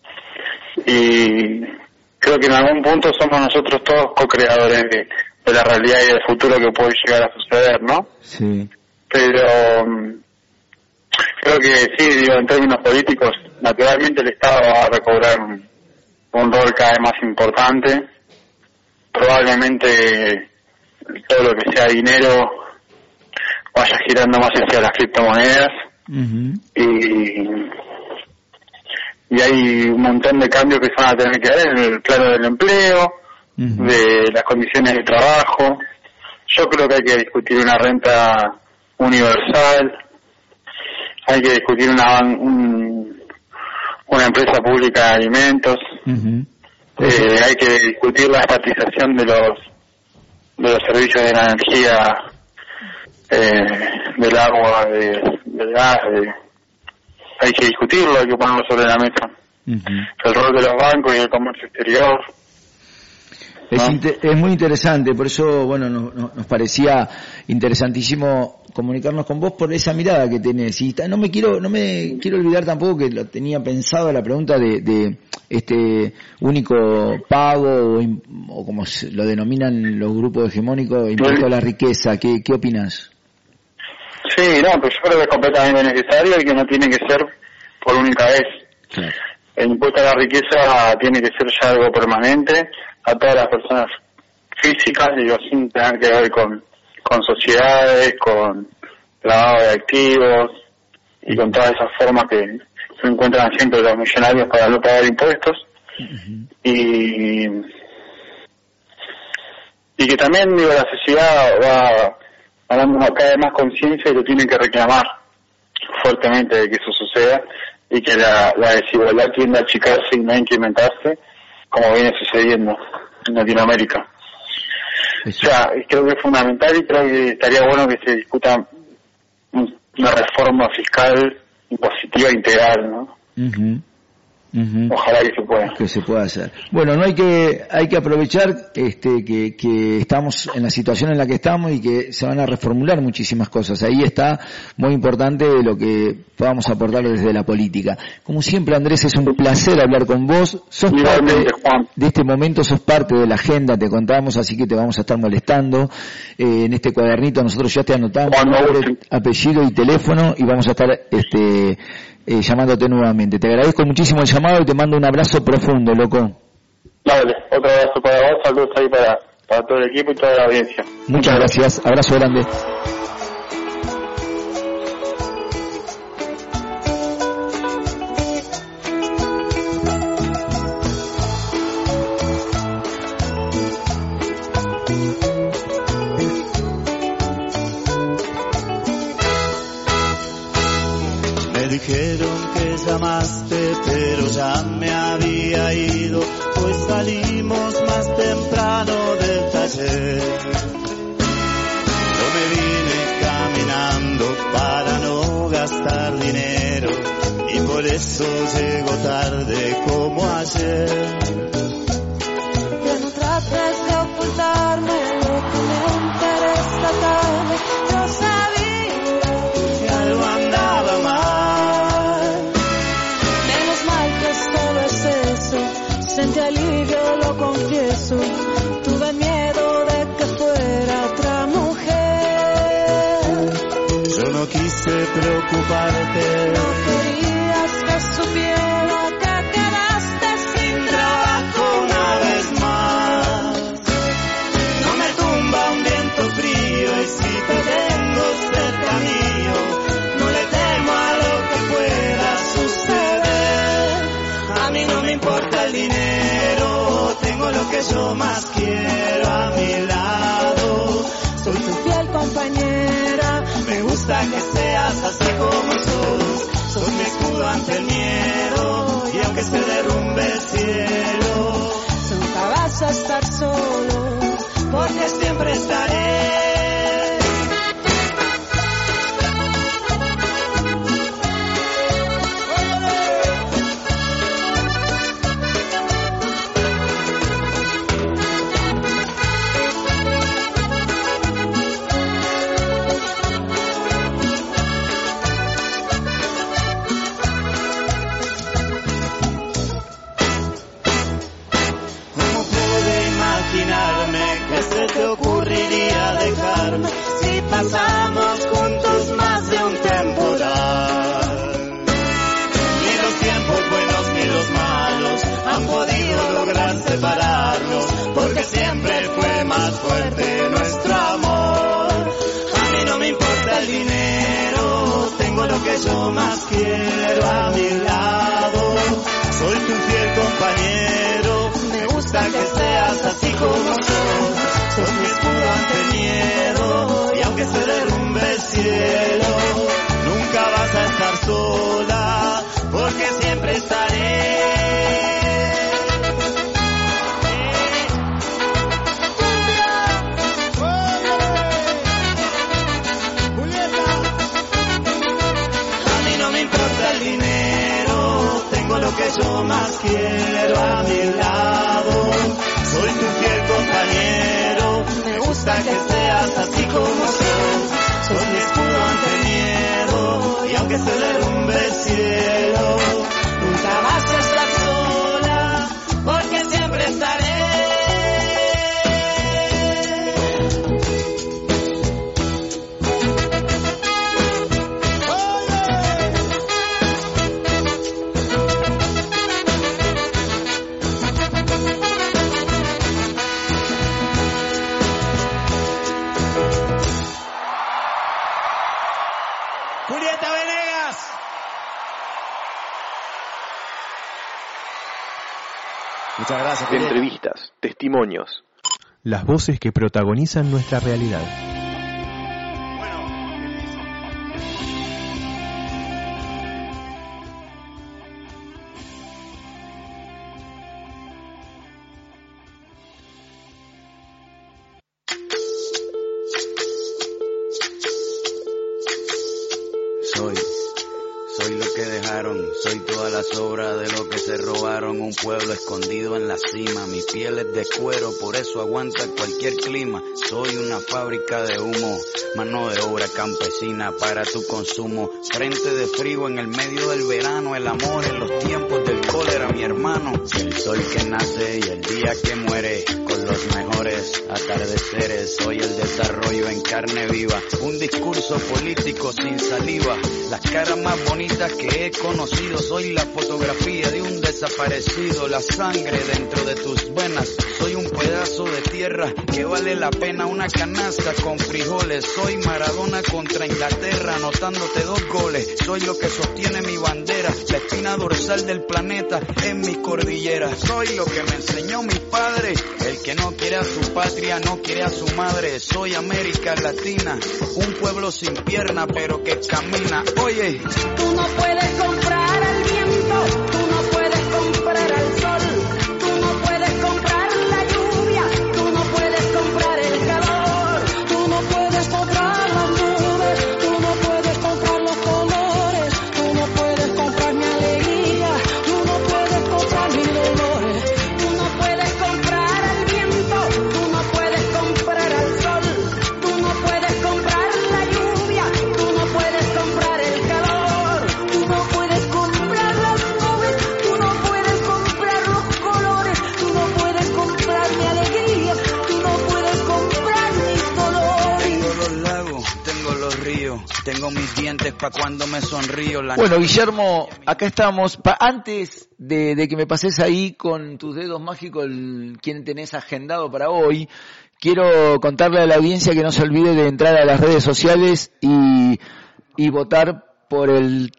y creo que en algún punto somos nosotros todos co-creadores de, de la realidad y del futuro que puede llegar a suceder, ¿no? Sí. pero um, creo que sí, digo, en términos políticos, naturalmente el Estado va a recobrar un, un rol cada vez más importante. Probablemente todo lo que sea dinero vaya girando más hacia las criptomonedas. Uh-huh. y y hay un montón de cambios que se van a tener que dar en el plano del empleo, uh-huh. de las condiciones de trabajo. Yo creo que hay que discutir una renta universal, hay que discutir una un, una empresa pública de alimentos, uh-huh. eh, hay que discutir la estatización de los de los servicios de la energía, eh, del agua, de, del gas, de, hay que discutirlo, hay que ponerlo sobre la mesa. Uh-huh. El rol de los bancos y el comercio exterior. Es, ¿no? inter- es muy interesante, por eso, bueno, nos, nos parecía interesantísimo comunicarnos con vos por esa mirada que tenés. Y no me quiero, no me quiero olvidar tampoco que lo tenía pensado la pregunta de, de este único pago o, o como lo denominan los grupos hegemónicos, impuesto a la riqueza. ¿Qué, qué opinas? Sí, no, pues yo creo que es completamente necesario y que no tiene que ser por única vez. Sí. El impuesto a la riqueza tiene que ser ya algo permanente a todas las personas físicas, digo, sin tener que ver con, con sociedades, con lavado de activos y con todas esas formas que se encuentran siempre los millonarios para no pagar impuestos. Uh-huh. y y que también, digo, la sociedad va ganando cada vez más conciencia y lo tienen que reclamar fuertemente de que eso suceda y que la, la desigualdad tiende a achicarse y no a incrementarse, como viene sucediendo en Latinoamérica. Eso. O sea, creo que es fundamental y creo que estaría bueno que se discuta una reforma fiscal impositiva integral, ¿no? Uh-huh. Uh-huh. Ojalá que se pueda. Que se pueda hacer. Bueno, no hay que hay que aprovechar este que, que estamos en la situación en la que estamos y que se van a reformular muchísimas cosas. Ahí está muy importante lo que podamos aportar desde la política. Como siempre, Andrés, es un placer hablar con vos. Sos parte de este momento, sos parte de la agenda, te contamos, así que te vamos a estar molestando. Eh, en este cuadernito nosotros ya te anotamos nombre, apellido y teléfono y vamos a estar este Eh, llamándote nuevamente. Te agradezco muchísimo el llamado y te mando un abrazo profundo, loco. Dale, otro abrazo para vos, saludos ahí para, para todo el equipo y toda la audiencia. Muchas gracias, abrazo grande. Dijeron que llamaste, pero ya me había ido, pues salimos más temprano del taller. Yo me vine caminando para no gastar dinero y por eso llego tarde como ayer. Que no trates de ocultarme lo que me enteré esta tarde. Yo sabía que algo andaba mal. Sentí alivio, lo confieso, tuve miedo de que fuera otra mujer. Yo no quise preocuparte, no querías que supiera que quedaste sin trabajo una vez más. No me tumba un viento frío y si te tengo cerca mío, no le temo a lo que pueda suceder. A mí no me importa el dinero, tengo lo que yo más quiero a mi lado. Soy tu fiel compañera, me gusta que seas así como sos. Sos mi escudo ante el miedo y aunque se derrumbe el cielo, nunca vas a estar solo, porque siempre estaré. Que se te ocurriría dejar tengo lo que yo más quiero a mi lado. Soy tu fiel compañero, me gusta que seas así como sos. Sos mi escudo ante miedo, y aunque se derrumbe el cielo, nunca vas a estar sola, porque siempre estaré. Lo que yo más quiero a mi lado, soy tu fiel compañero, me gusta que seas así como sos. Sos mi escudo ante miedo, y aunque se derrumbe el cielo, nunca vas a estar sola, porque siempre estaré. Muchas gracias. Entrevistas, testimonios. Las voces que protagonizan nuestra realidad. Soy, soy lo que dejaron, soy toda la sobra de lo que se robaron, un pueblo escondido en la cima, mi piel es de cuero, por eso aguanta cualquier clima, soy una fábrica de humo, mano de obra campesina para tu consumo, frente de frío en el medio del verano, el amor en los tiempos del cólera, mi hermano, el sol que nace y el día que muere, con los mejores atardeceres, soy el desarrollo en carne viva, un discurso político sin saliva, las caras más bonitas que he conocido, soy la fotografía de un desaparecido, la sangre dentro de tus venas, soy un pedazo de tierra que vale la pena una canasta con frijoles, soy Maradona contra Inglaterra anotándote dos goles, soy lo que sostiene mi bandera, la espina dorsal del planeta en mi cordillera, soy lo que me enseñó mi padre, el que no quiere a su patria no quiere a su madre, soy América Latina, un pueblo sin pierna pero que camina, oye, tú no puedes comprar al viento, tú no puedes comprar al sol, tú no puedes comprar la lluvia, tú no puedes comprar el calor, tú no puedes comprar las nubes, tú no puedes comprar los colores, tú no puedes comprar mi alegría, tú no puedes comprar mis dolores, tú no puedes comprar al viento, tú no puedes comprar al sol, tú no puedes comprar la lluvia, tú no puedes comprar el calor, tú no puedes comprar las nubes, tú no puedes comprar los colores, tú no puedes comprar mi alegría, tú no puedes comprar mis dolores. tengo los lagos, tengo los ríos, tengo mis dientes pa' cuando me sonrío. La Bueno, Guillermo, acá estamos. Pa- antes de, de que me pases ahí con tus dedos mágicos el, quién tenés agendado para hoy, quiero contarle a la audiencia que no se olvide de entrar a las redes sociales y, y votar por el,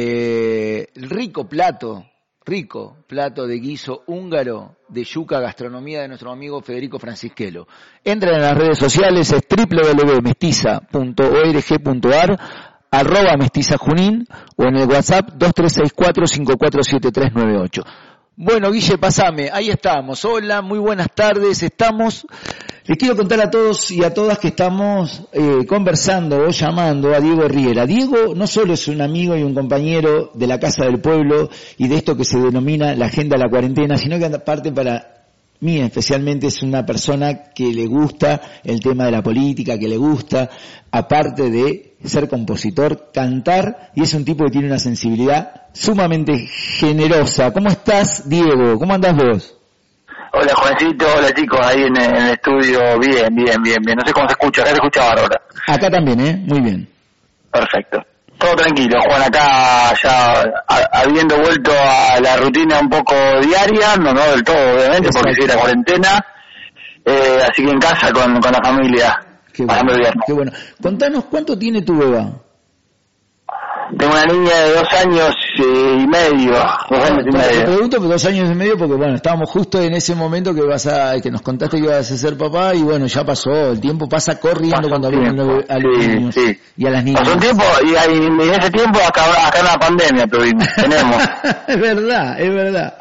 eh, el rico plato, rico plato de guiso húngaro de yuca gastronomía de nuestro amigo Federico Francisquelo. Entren en las redes sociales, es doble u doble u doble u punto mestiza punto org punto ar, arroba mestiza junín, o en el WhatsApp dos tres seis cuatro cinco cuatro siete tres nueve ocho. Bueno, Guille, pasame, ahí estamos. Hola, muy buenas tardes, estamos... Les quiero contar a todos y a todas que estamos eh, conversando o llamando a Diego Riera. Diego no solo es un amigo y un compañero de la Casa del Pueblo y de esto que se denomina la Agenda de la Cuarentena, sino que aparte para mí especialmente es una persona que le gusta el tema de la política, que le gusta, aparte de ser compositor, cantar, y es un tipo que tiene una sensibilidad sumamente generosa. ¿Cómo estás, Diego? ¿Cómo andás vos? Hola, Juancito, hola chicos, ahí en, en el estudio, bien, bien, bien, bien. No sé cómo se escucha, acá se escucha bárbaro. Acá también, ¿eh? Muy bien. Perfecto. Todo tranquilo, Juan, acá ya a- habiendo vuelto a la rutina un poco diaria, no, no del todo, obviamente, porque sí, la cuarentena, eh, así que en casa con, con la familia, Qué pasando el bueno, viernes. qué bueno. Contanos, ¿cuánto tiene tu beba? Tengo una niña de dos años eh, y medio. Dos años y medio. Te pregunto por dos años y medio porque, bueno, estábamos justo en ese momento que vas a, que nos contaste que ibas a ser papá y, bueno, ya pasó. El tiempo pasa corriendo pasó cuando hablamos a los sí, niños sí. y a las niñas. Pasó un tiempo y, y en ese tiempo acá, acá en la pandemia tuvimos, tenemos. Es verdad, es verdad.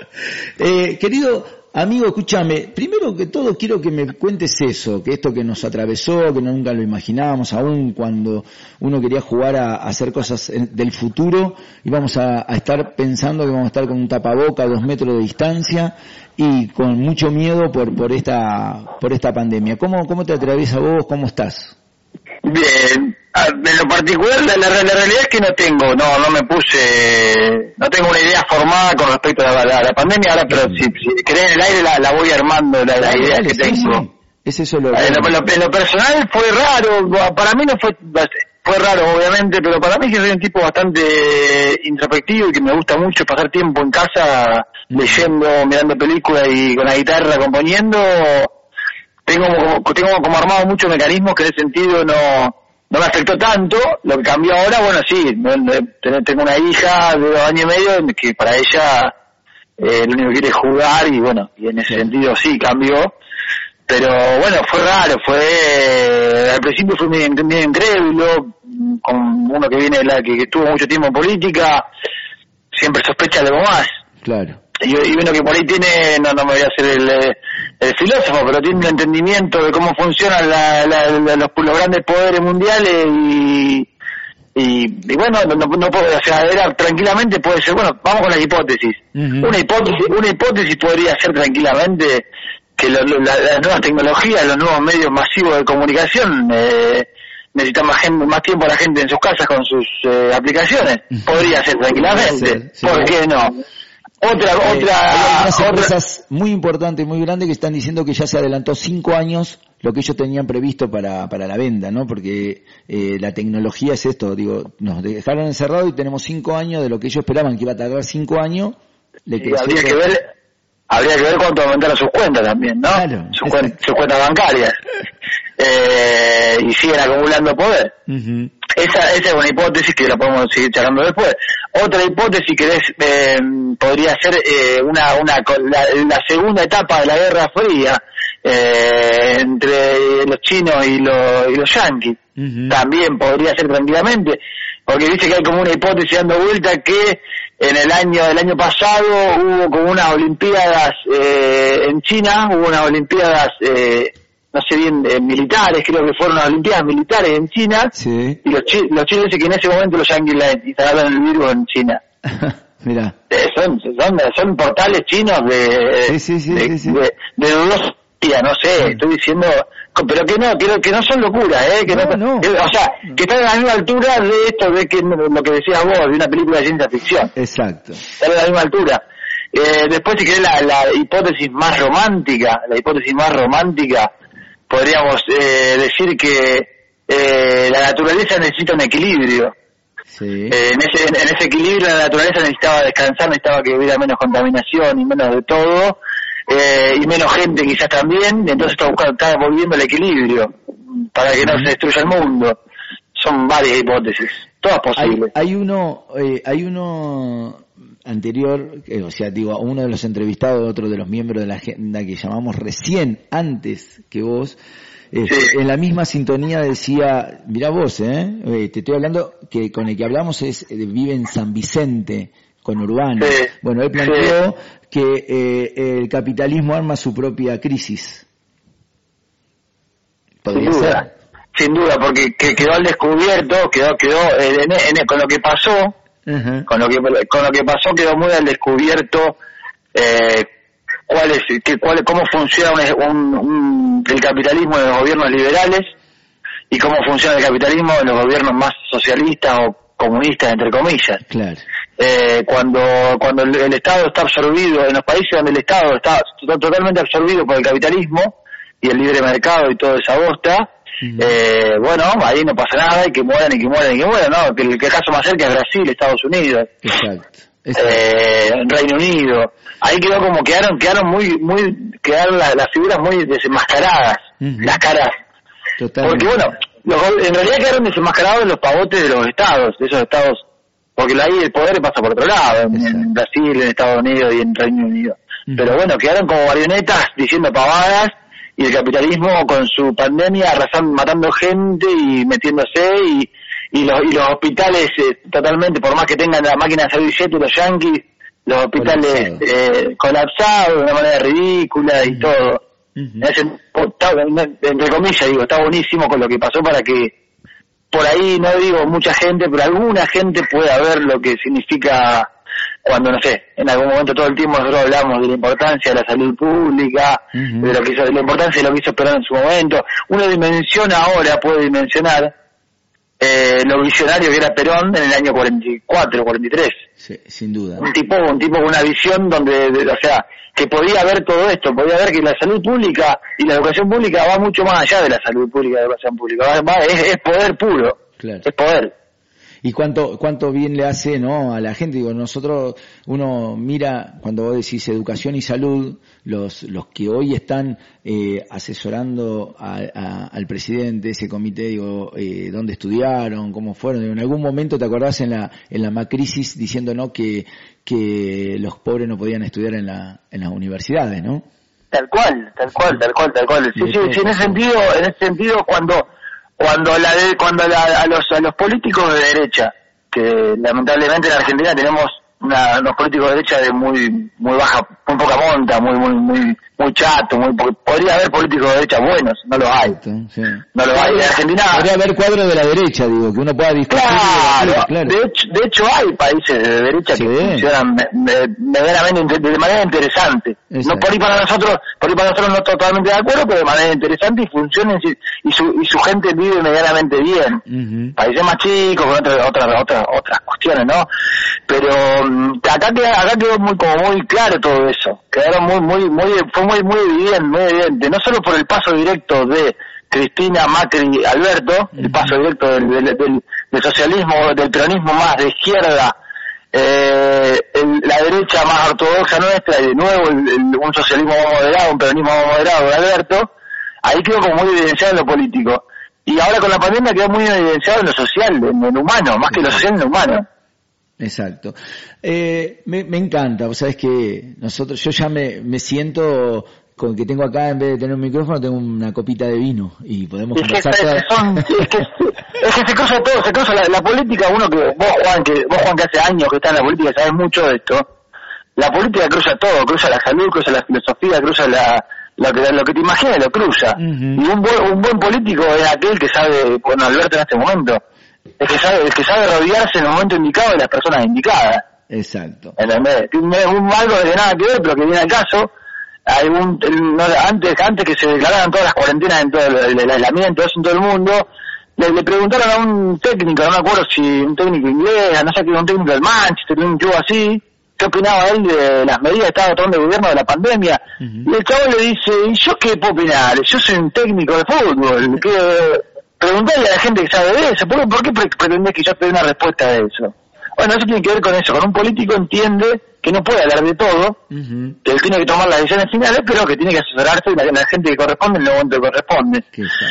Eh, querido amigo, escúchame, primero que todo quiero que me cuentes eso, que esto que nos atravesó, que nunca lo imaginábamos, aún cuando uno quería jugar a, a hacer cosas en, del futuro, íbamos a, a estar pensando que vamos a estar con un tapaboca a dos metros de distancia y con mucho miedo por por esta por esta pandemia. ¿Cómo, cómo te atraviesa vos? ¿Cómo estás? Bien, en lo particular la, la, la realidad es que no tengo, no no me puse, no tengo una idea formada con respecto a la, la, la pandemia, ahora pero si, si querés en el aire la, la voy armando, la, la idea que tengo. Es eso lo, en, lo, en lo personal fue raro, para mí no fue, fue raro obviamente, pero para mí que soy un tipo bastante introspectivo y que me gusta mucho pasar tiempo en casa leyendo, mirando películas y con la guitarra componiendo. Tengo como, tengo como armado muchos mecanismos que en ese sentido no, no me afectó tanto. Lo que cambió ahora, bueno, sí, tengo una hija de dos años y medio que para ella eh, lo único que quiere es jugar y bueno, y en ese sentido sí cambió. Pero bueno, fue raro, fue, al principio fue medio, medio incrédulo, con uno que viene, la que, que estuvo mucho tiempo en política, siempre sospecha algo más. Claro. Y, y uno que por ahí tiene, no, no me voy a hacer el, el filósofo, pero tiene un entendimiento de cómo funcionan la, la, la, los, los grandes poderes mundiales y, y, y bueno, no, no, no puedo, o sea, era, tranquilamente puede ser, bueno, vamos con las hipótesis. Uh-huh. Una hipótesis, una hipótesis podría ser tranquilamente que lo, lo, la, las nuevas tecnologías, los nuevos medios masivos de comunicación, eh, necesita más gente, más tiempo la gente en sus casas con sus eh, aplicaciones. Podría ser tranquilamente. Ser, sí. ¿Por qué no? Otra, eh, otra, hay unas otra... empresas muy importantes, muy grandes que están diciendo que ya se adelantó cinco años lo que ellos tenían previsto para, para la venta, ¿no? Porque eh, la tecnología es esto, digo, nos dejaron encerrados y tenemos cinco años de lo que ellos esperaban que iba a tardar cinco años. Le sí, habría que ver, habría que ver cuánto aumentaron sus cuentas también, ¿no? Claro, sus, cuen, sus cuentas bancarias. eh, y siguen acumulando poder. Uh-huh. Esa, esa es una hipótesis que la podemos seguir charlando después. Otra hipótesis que es, eh, podría ser eh, una, una la, la segunda etapa de la Guerra Fría eh, entre los chinos y los, y los yanquis. Uh-huh. También podría ser tranquilamente, porque dice que hay como una hipótesis dando vuelta que en el año del año pasado hubo como unas olimpiadas eh, en China, hubo unas olimpiadas eh, no sé bien, eh, militares, creo que fueron las olimpiadas militares en China, sí. y los, chi los chinos dicen que en ese momento los yanquis instalaron el virus en China. Mira. Eh, son, son, son portales chinos de, sí, sí, sí, de, sí, sí. de, de dudosa, no sé, sí. Estoy diciendo, pero que no, que, que no son locuras, eh, que no, no, no. Que, o sea, que están a la misma altura de esto, de que lo que decías vos, de una película de ciencia ficción. Exacto. Están a la misma altura. Eh, después, si querés, la, la hipótesis más romántica, la hipótesis más romántica, podríamos eh, decir que eh, la naturaleza necesita un equilibrio. Sí. Eh, en ese en ese equilibrio la naturaleza necesitaba descansar, necesitaba que hubiera menos contaminación y menos de todo, eh, y menos gente quizás también, entonces está, buscando, está volviendo el equilibrio para que no se destruya el mundo. Son varias hipótesis, todas posibles. Hay, hay uno, eh, hay uno anterior, eh, o sea, digo, uno de los entrevistados, otro de los miembros de la agenda que llamamos recién antes que vos, eh, sí. En la misma sintonía decía, mirá vos, eh, eh, te estoy hablando que con el que hablamos es eh, vive en San Vicente, con Urbano. Sí. Bueno, él planteó sí. que eh, el capitalismo arma su propia crisis. ¿Podría Sin duda. ser? Sin duda, porque que quedó al descubierto, quedó, quedó eh, en, en, con lo que pasó. Uh-huh. Con lo que con lo que pasó quedó muy al descubierto eh, cuál es que, cuál cómo funciona un, un, el capitalismo de los gobiernos liberales y cómo funciona el capitalismo de los gobiernos más socialistas o comunistas entre comillas. Claro. Eh, cuando cuando el, el Estado está absorbido en los países donde el Estado está totalmente absorbido por el capitalismo y el libre mercado y toda esa bosta. Uh-huh. Eh, bueno, ahí no pasa nada, y que mueran y que mueran y que mueran, ¿no? Que el, que el caso más cerca es Brasil, Estados Unidos. Exacto. Eh, Reino Unido. Ahí quedó como quedaron, quedaron muy, muy, quedaron las, las figuras muy desenmascaradas, uh-huh. las caras. Totalmente. Porque bueno, los, en realidad quedaron desenmascarados los pavotes de los estados, de esos estados, porque ahí el poder pasa por otro lado, en, en Brasil, en Estados Unidos y en Reino Unido. Uh-huh. Pero bueno, quedaron como marionetas diciendo pavadas, y el capitalismo con su pandemia arrasando, matando gente y metiéndose, y, y, los, y los hospitales eh, totalmente, por más que tengan la máquina de hacer billetes los yanquis, los hospitales eh, colapsados de una manera ridícula y uh-huh. todo. Uh-huh. Ese, está, entre comillas digo, está buenísimo con lo que pasó para que por ahí, no digo mucha gente, pero alguna gente pueda ver lo que significa cuando, no sé, en algún momento todo el tiempo nosotros hablamos de la importancia de la salud pública, uh-huh. de lo que hizo, de la importancia de lo que hizo Perón en su momento. Uno dimensiona ahora, puede dimensionar eh, lo visionario que era Perón en el año cuarenta y cuatro, cuarenta y tres. Sí, sin duda. Un tipo, un tipo con una visión donde, de, o sea, que podía ver todo esto, podía ver que la salud pública y la educación pública va mucho más allá de la salud pública y la educación pública, va, va, es, es poder puro, claro. es poder. Y cuánto cuánto bien le hace, ¿no?, a la gente. Digo, nosotros, uno mira, cuando vos decís educación y salud, los los que hoy están eh, asesorando a, a, al presidente, ese comité, digo, eh, dónde estudiaron, cómo fueron. En algún momento, ¿te acordás en la en la Macrisis diciendo, no, que que los pobres no podían estudiar en la en las universidades, ¿no? Tal cual, tal cual, tal cual, tal cual. Sí, sí, sí, en ese sentido, en ese sentido, cuando Cuando la de, cuando la, a los a los políticos de derecha, que lamentablemente en Argentina tenemos una, unos políticos de derecha de muy muy baja, muy poca monta, muy muy muy muy chato, muy podría haber políticos de derecha buenos, no los hay, sí. no los hay. En Argentina podría haber cuadros de la derecha, digo, que uno pueda discutir. Claro, de, claro. de hecho, de hecho hay países de derecha sí. que funcionan medianamente de manera interesante. Exacto. No por ahí para nosotros, por ahí para nosotros no totalmente de acuerdo, pero de manera interesante y funcionan y su y su gente vive medianamente bien. Uh-huh. Países más chicos con otras otras otras otras cuestiones, ¿no? Pero acá quedó, acá quedó muy como muy claro todo eso. Quedaron muy muy muy fue muy muy evidente, muy evidente, no solo por el paso directo de Cristina, Macri, Alberto, el paso directo del, del, del, del socialismo, del peronismo más de izquierda, eh, el, la derecha más ortodoxa nuestra, y de nuevo el, el, un socialismo más moderado, un peronismo más moderado de Alberto. Ahí quedó como muy evidenciado en lo político. Y ahora con la pandemia quedó muy evidenciado en lo social, en lo humano, más que lo social en lo humano. Exacto. Eh, me, me encanta, vos sabés que nosotros, yo ya me, me siento con que tengo acá, en vez de tener un micrófono, tengo una copita de vino y podemos es conversar. Que, toda... son, es, que, es que se cruza todo, se cruza la, la política, uno que, vos Juan, que vos Juan que hace años que está en la política, sabés mucho de esto, la política cruza todo, cruza la salud, cruza la filosofía, cruza la, lo que, lo que te imaginas lo cruza. Uh-huh. Y un buen, un buen político es aquel que sabe, bueno, Alberto en este momento, es que sabe, es que sabe rodearse en el momento indicado de las personas indicadas. Exacto. ¿Entendés? Tiene un algo de nada que ver, pero que viene al caso. Hay un, no, antes, antes que se declararan todas las cuarentenas en todo el, el aislamiento, eso en todo el mundo, le, le preguntaron a un técnico, no me acuerdo si un técnico inglés, no sé qué, un técnico del Manchester, un club así, qué opinaba él de las medidas que estaba tomando el gobierno de la pandemia. Uh-huh. Y el chavo le dice, ¿y yo qué puedo opinar? Yo soy un técnico de fútbol, que preguntarle a la gente que sabe de eso, ¿por, ¿por qué pretendés que yo te dé una respuesta de eso? Bueno, eso tiene que ver con eso, con un político entiende que no puede hablar de todo, uh-huh. que él tiene que tomar las decisiones finales, pero que tiene que asesorarse de la, la gente que corresponde en el momento que corresponde.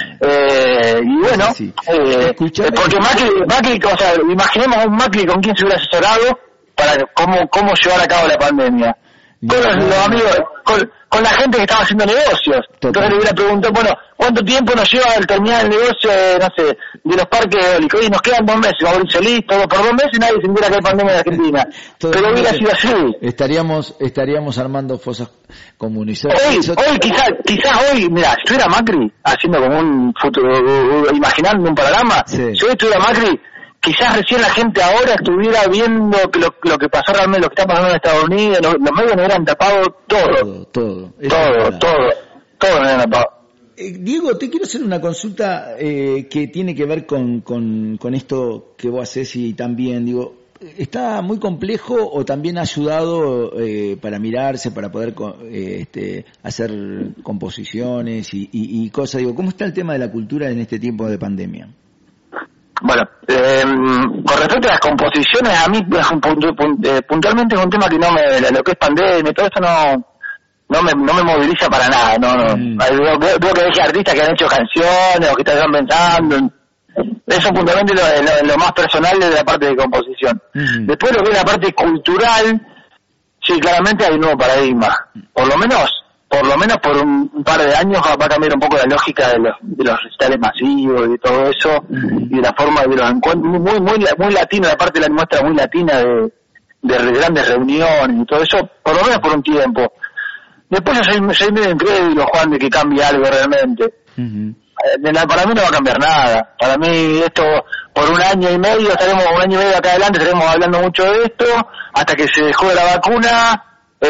Eh, y bueno, sí, sí. Eh, porque Macri, Macri, o sea, imaginemos un Macri con quien se hubiera asesorado para cómo, cómo llevar a cabo la pandemia. Con los, los amigos, con, con la gente que estaba haciendo negocios. Total. Entonces le hubiera preguntado, bueno, ¿cuánto tiempo nos lleva al terminar el negocio, de, no sé, de los parques eólicos? Y nos quedan dos meses, Mauricio, listo, por dos meses y nadie se entera que hay pandemia en Argentina. Pero hubiera sido así. Estaríamos, estaríamos armando fosas comunes. Hoy, hoy quizás, quizás hoy, mira, si estuviera Macri haciendo como un futuro, imaginando un panorama, sí. Si hoy estuviera Macri, quizás recién la gente ahora estuviera viendo que lo, lo que pasó realmente, lo que está pasando en Estados Unidos, los, los medios no hubieran tapado todo. Todo, todo. Todo, todo, todo no hubieran tapado. Eh, Diego, te quiero hacer una consulta eh, que tiene que ver con, con, con esto que vos haces y también, digo, ¿está muy complejo o también ha ayudado eh, para mirarse, para poder eh, este, hacer composiciones y, y, y cosas? Digo, ¿cómo está el tema de la cultura en este tiempo de pandemia? Bueno, eh, con respecto a las composiciones, a mí puntualmente es un tema que no me, lo que es pandemia, todo esto no no me no me moviliza para nada, no, no. Mm. Veo, veo que hay artistas que han hecho canciones o que están pensando en, Eso fundamentalmente lo, lo, lo más personal de la parte de composición. Uh-huh. Después lo que es la parte cultural, sí, claramente hay un nuevo paradigma. Por lo menos, por lo menos por un, un par de años va a cambiar un poco la lógica de los, de los recitales masivos y de todo eso, uh-huh. y de la forma de los encuentros, muy, muy, muy latino, la parte de la muestra muy latina de, de grandes reuniones y todo eso, por lo menos por un tiempo. Después yo soy, soy medio incrédulo, Juan, de que cambie algo realmente. Uh-huh. Para mí no va a cambiar nada. Para mí esto, por un año y medio, estaremos un año y medio acá adelante, estaremos hablando mucho de esto, hasta que se dejó de la vacuna.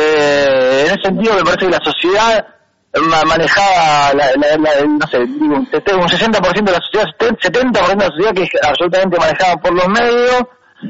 Eh, en ese sentido me parece que la sociedad manejaba, la, la, la, no sé, digo, un sesenta por ciento de la sociedad, setenta por ciento de la sociedad que es absolutamente manejada por los medios.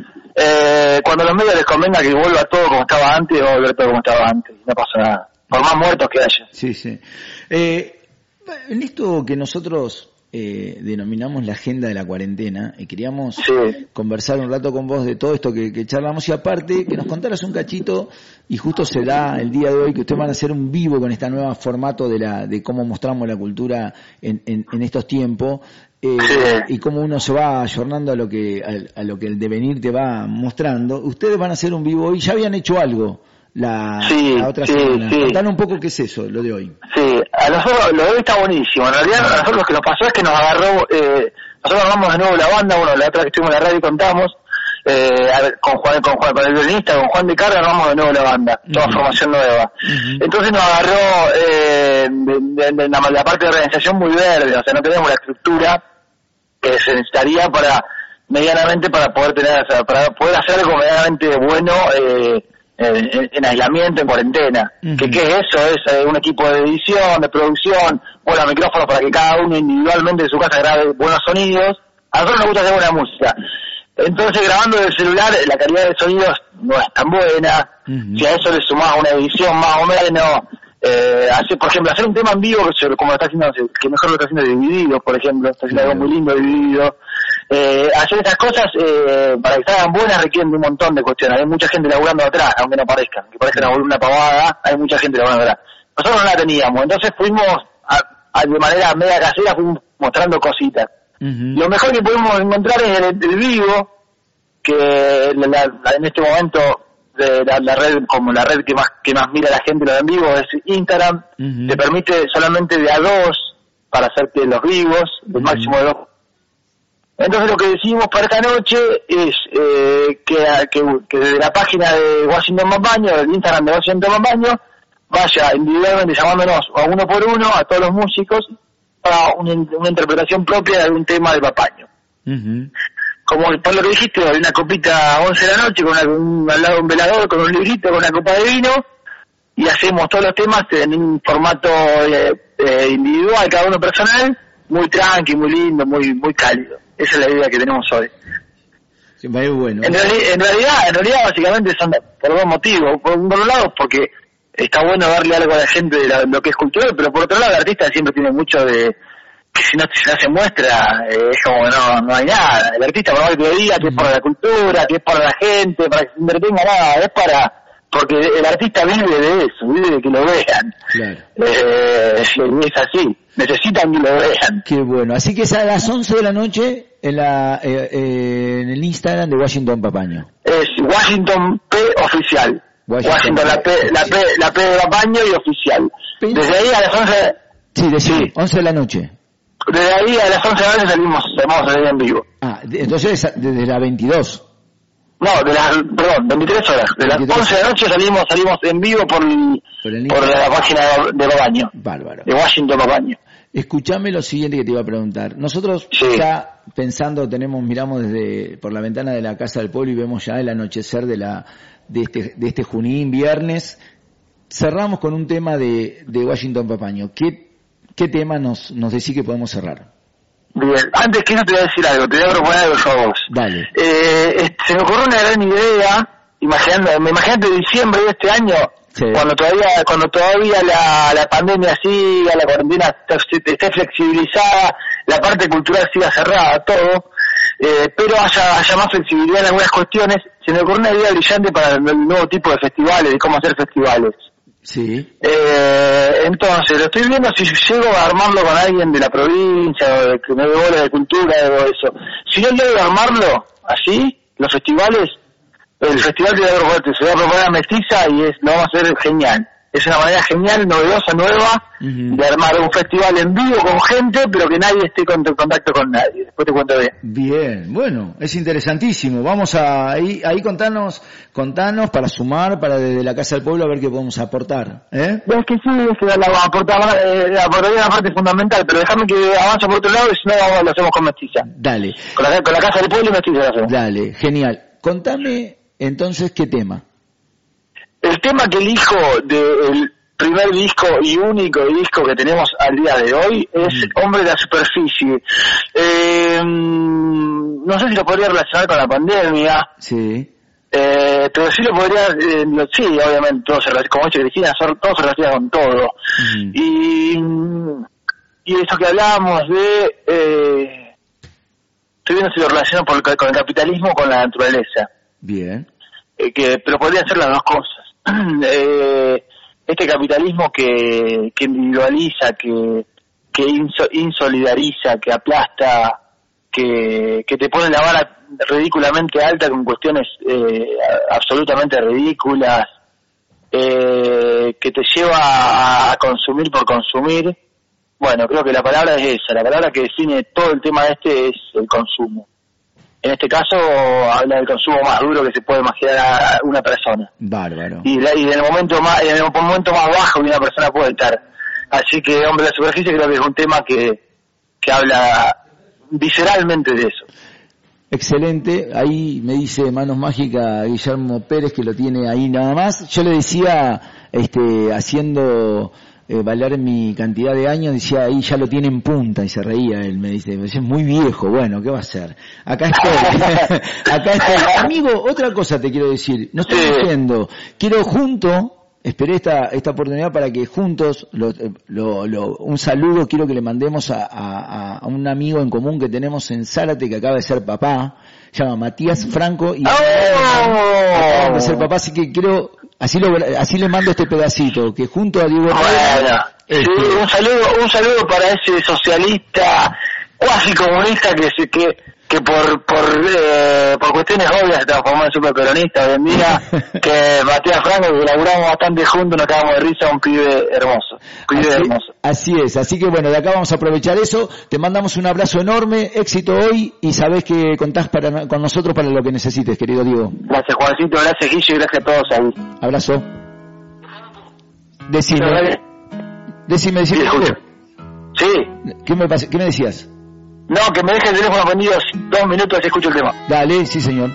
Eh, cuando a los medios les convenga que vuelva todo como estaba antes, va a volver todo como estaba antes, no pasa nada, por más muertos que haya. Sí, sí. Eh, en esto que nosotros eh, denominamos la agenda de la cuarentena, y queríamos sí. conversar un rato con vos de todo esto que, que charlamos, y aparte que nos contaras un cachito, y justo se da el día de hoy que ustedes van a hacer un vivo con este nuevo formato de la de cómo mostramos la cultura en, en, en estos tiempos, eh, sí. y cómo uno se va ayornando a lo que a, a lo que el devenir te va mostrando. Ustedes van a hacer un vivo hoy, ya habían hecho algo la, sí, la otra sí, semana. Sí. Contanos un poco qué es eso, lo de hoy. Sí, a nosotros lo de hoy está buenísimo. En realidad a nosotros lo que nos pasó es que nos agarró, eh, nosotros armamos de nuevo la banda, bueno, la otra que estuvimos en la radio y contamos, eh, a ver, con Juan, con Juan, con el violinista, con Juan de Carga, armamos de nuevo la banda, toda uh-huh. formación nueva. Uh-huh. Entonces nos agarró eh, de, de, de la, la parte de organización muy verde, o sea, no tenemos la estructura que se necesitaría para, medianamente, para poder tener, o sea, para poder hacer algo medianamente bueno, eh, En, en aislamiento, en cuarentena. Uh-huh. ¿Qué, ¿Qué es eso? Es eh, un equipo de edición, de producción, buenos micrófonos para que cada uno individualmente en su casa grabe buenos sonidos. A nosotros nos gusta hacer buena música. Entonces, grabando del celular, la calidad de sonidos no es tan buena. Uh-huh. Si a eso le sumás una edición más o menos, eh, hacer, por ejemplo, hacer un tema en vivo, como lo está haciendo, que mejor lo está haciendo Dividido, por ejemplo, está haciendo uh-huh. algo muy lindo Dividido. Eh, hacer estas cosas eh, para que salgan buenas requieren de un montón de cuestiones. Hay mucha gente laburando atrás, aunque no parezca, que parezca una, una pavada, hay mucha gente laburando atrás. Nosotros no la teníamos, entonces fuimos a, a, de manera media casera, fuimos mostrando cositas. Uh-huh. Lo mejor que pudimos encontrar es el, el vivo, que la, la, en este momento de la, la red, como la red que más que más mira a la gente lo en vivo es Instagram. Uh-huh. Te permite solamente de a dos para hacerte los vivos, el uh-huh. máximo de dos. Entonces lo que decidimos para esta noche es eh, que, que, que desde la página de Washington Papaño, del Instagram de Washington Papaño, vaya individualmente llamándonos a uno por uno a todos los músicos para una, una interpretación propia de algún tema del Papaño. Uh-huh. Como por lo que dijiste, hay una copita a once de la noche, con una, un, al lado de un velador, con un librito, con una copa de vino, y hacemos todos los temas en un formato eh, eh, individual, cada uno personal, muy tranqui, muy lindo, muy muy cálido. Esa es la idea que tenemos hoy. Sí, muy bueno. En, reali- en realidad, en realidad básicamente son por dos motivos. Por un lado, porque está bueno darle algo a la gente de la, lo que es cultural, pero por otro lado, el artista siempre tiene mucho de que si no, si no se muestra, eh, es como que no, no hay nada. El artista, por más que te diga que es para la cultura, que es para la gente, para que se entretenga, nada, es para... Porque el artista vive de eso, vive de que lo vean. Claro. Eh, es así, necesitan que lo vean. Qué bueno, así que es a las once de la noche en la eh, eh, en el Instagram de Washington Papaño. Es Washington P Oficial. Washington, Washington la, P, la, P, la P de Papaño y Oficial. Desde ahí a las once... Sí, de sí, once de la noche. Desde ahí a las once de la noche salimos, salimos a en vivo. Ah, entonces desde las veintidós. No, de las, perdón, veintitrés horas. De las once de la noche salimos salimos en vivo por, por, por la página de Papaño. Bárbaro. De Washington Papaño. Escuchame lo siguiente que te iba a preguntar. Nosotros sí. ya pensando, tenemos, miramos desde por la ventana de la Casa del Pueblo y vemos ya el anochecer de la de este de este Junín, viernes. Cerramos con un tema de, de Washington Papaño. ¿Qué, qué tema nos, nos decís que podemos cerrar? Bien, antes que eso te voy a decir algo, te voy a proponer algo a vos. Dale. Eh, se me ocurrió una gran idea, imaginando, me imagínate diciembre de este año, sí. cuando todavía cuando todavía la, la pandemia siga, la cuarentena esté flexibilizada, la parte cultural siga cerrada, todo, eh, pero haya, haya más flexibilidad en algunas cuestiones. Se me ocurrió una idea brillante para el nuevo tipo de festivales, de cómo hacer festivales. Sí. Eh, entonces, lo estoy viendo si llego a armarlo con alguien de la provincia, o de, que me dé bola de cultura, o eso. Si no llego a armarlo así, los festivales, el festival de Agrofuerte se va a proponer a Mestiza y es, lo vamos a hacer genial. Es una manera genial, novedosa, nueva, uh-huh. de armar un festival en vivo con gente, pero que nadie esté en contacto con nadie. Después te cuento bien. Bien, bueno, es interesantísimo. Vamos a ahí, ahí contanos, contanos para sumar, para desde la Casa del Pueblo a ver qué podemos aportar. ¿Eh? Es que sí, es que la aportar, eh, la aportaría una parte fundamental, pero déjame que avance por otro lado y si no vamos, lo hacemos con Mestiza. Dale. Con la, con la Casa del Pueblo y Mestiza lo hacemos. Dale, genial. Contame entonces qué tema. El tema que elijo del primer disco y único disco que tenemos al día de hoy es mm. Hombre de la Superficie. Eh, no sé si lo podría relacionar con la pandemia. Sí. Eh, pero sí lo podría, eh, lo, sí, obviamente, todo se, como dice Cristina, todo se relaciona con todo. Mm. Y, y eso que hablábamos de, eh, estoy viendo si lo relaciono por, con el capitalismo o con la naturaleza. Bien. Eh, que, pero podrían ser las dos cosas. Eh, este capitalismo que, que individualiza, que, que inso, insolidariza, que aplasta, que, que te pone la vara ridículamente alta con cuestiones eh, absolutamente ridículas, eh, que te lleva a, a consumir por consumir. Bueno, creo que la palabra es esa, la palabra que define todo el tema este es el consumo. En este caso habla del consumo más duro que se puede imaginar a una persona. Bárbaro. Y, y en el momento más en el momento más bajo que una persona puede estar. Así que Hombre de la Superficie creo que es un tema que, que habla visceralmente de eso. Excelente. Ahí me dice Manos Mágica Guillermo Pérez que lo tiene ahí nada más. Yo le decía, este, haciendo Eh, valer mi cantidad de años, decía ahí ya lo tiene en punta y se reía él, me dice, es muy viejo, bueno, ¿qué va a hacer? Acá estoy, acá estoy. Amigo, otra cosa te quiero decir, no estoy diciendo, quiero junto, esperé esta esta oportunidad para que juntos, lo, lo, lo, un saludo quiero que le mandemos a, a, a un amigo en común que tenemos en Zárate que acaba de ser papá, se llama Matías Franco y ¡Oh! acaba de ser papá, así que quiero Así lo, así le mando este pedacito, que junto a Diego bueno, este... sí, un saludo, un saludo para ese socialista cuasi comunista que se, que, que por por eh, por cuestiones obvias se transformó en superperonista hoy en día, que Matías Franco, que laburamos bastante juntos, nos cagamos de risa, un pibe hermoso, un pibe así, hermoso. Así es, así que bueno, de acá vamos a aprovechar eso, te mandamos un abrazo enorme, éxito hoy, y sabés que contás para, con nosotros para lo que necesites, querido Diego. Gracias Juancito, gracias Guille, y gracias a todos ahí. Abrazo. Decime, decime, decime. Sí, sí. ¿Qué me, ¿Qué me decías? No, que me deje el teléfono prendido dos minutos y escucho el tema. Dale, sí señor.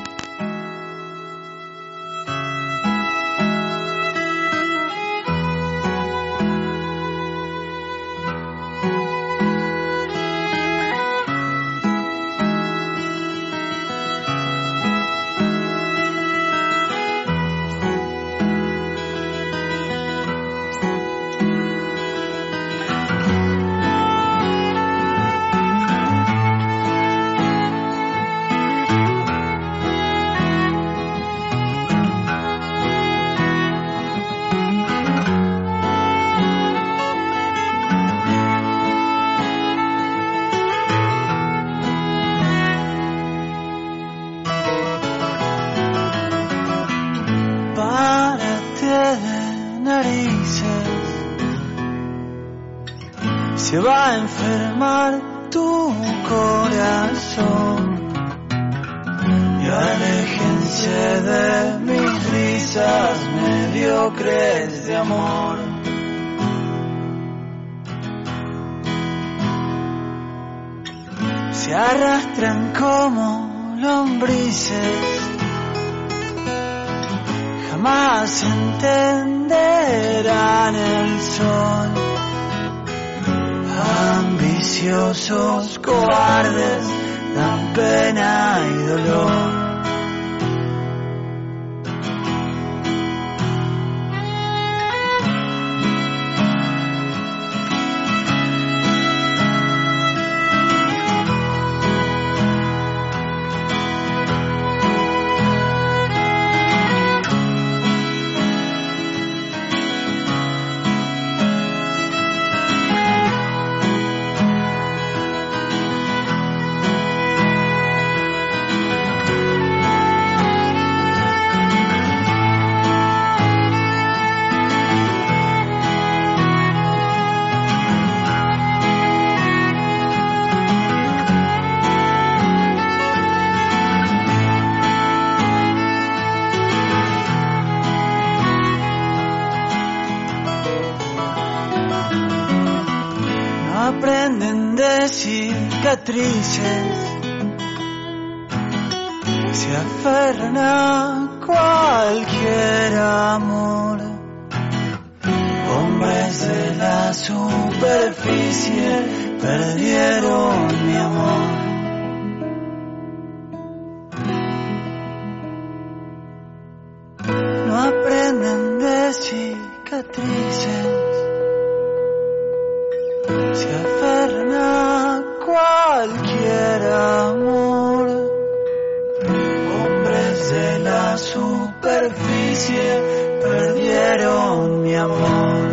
Se va a enfermar tu corazón y aléjense de mis risas mediocres de amor. Se arrastran como lombrices, jamás entenderán el sol. Ambiciosos, cobardes, dan pena y dolor. cicatrices se aferran a cualquier amor. Hombres de la superficie perdieron mi amor. No aprenden de cicatrices, se aferran a cualquier amor. Hombres de la superficie perdieron mi amor.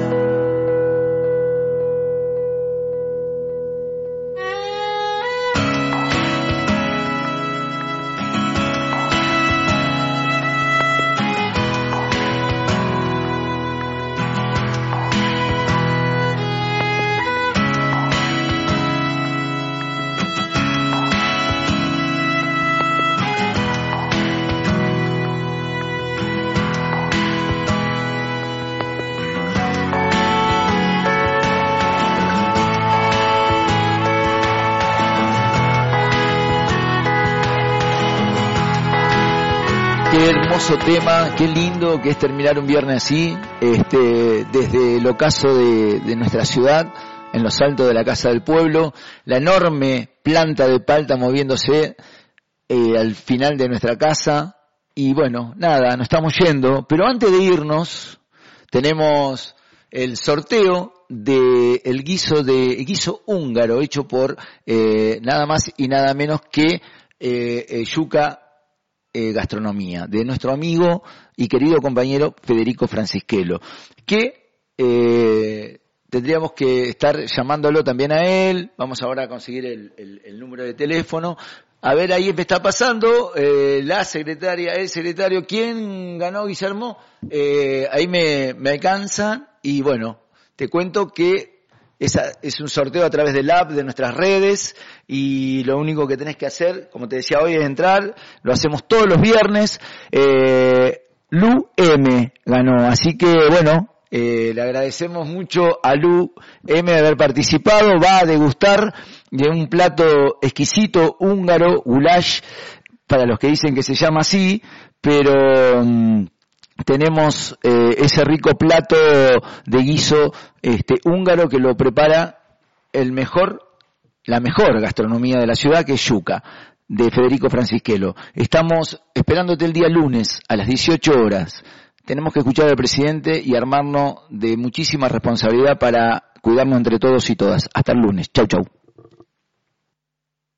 Qué hermoso tema, qué lindo que es terminar un viernes así, este, desde el ocaso de, de nuestra ciudad, en los altos de la Casa del Pueblo, la enorme planta de palta moviéndose eh, al final de nuestra casa, y bueno, nada, nos estamos yendo, pero antes de irnos, tenemos el sorteo de el guiso de guiso húngaro, hecho por eh, nada más y nada menos que eh, eh, Yuca Eh, gastronomía, de nuestro amigo y querido compañero Federico Francisquelo, que eh, tendríamos que estar llamándolo también a él. Vamos ahora a conseguir el, el, el número de teléfono. A ver, ahí me está pasando eh, la secretaria, el secretario. ¿Quién ganó, Guillermo? Eh, ahí me, me alcanzan y bueno, te cuento que Esa, es un sorteo a través del app de nuestras redes y lo único que tenés que hacer, como te decía hoy, es entrar. Lo hacemos todos los viernes. Eh, Lu M ganó, así que bueno, eh, le agradecemos mucho a Lu M de haber participado. Va a degustar de un plato exquisito húngaro, goulash, para los que dicen que se llama así, pero um, tenemos eh, ese rico plato de guiso este húngaro que lo prepara el mejor, la mejor gastronomía de la ciudad, que es Yuca, de Federico Francisquelo. Estamos esperándote el día lunes a las dieciocho horas. Tenemos que escuchar al presidente y armarnos de muchísima responsabilidad para cuidarnos entre todos y todas. Hasta el lunes. Chau, chau.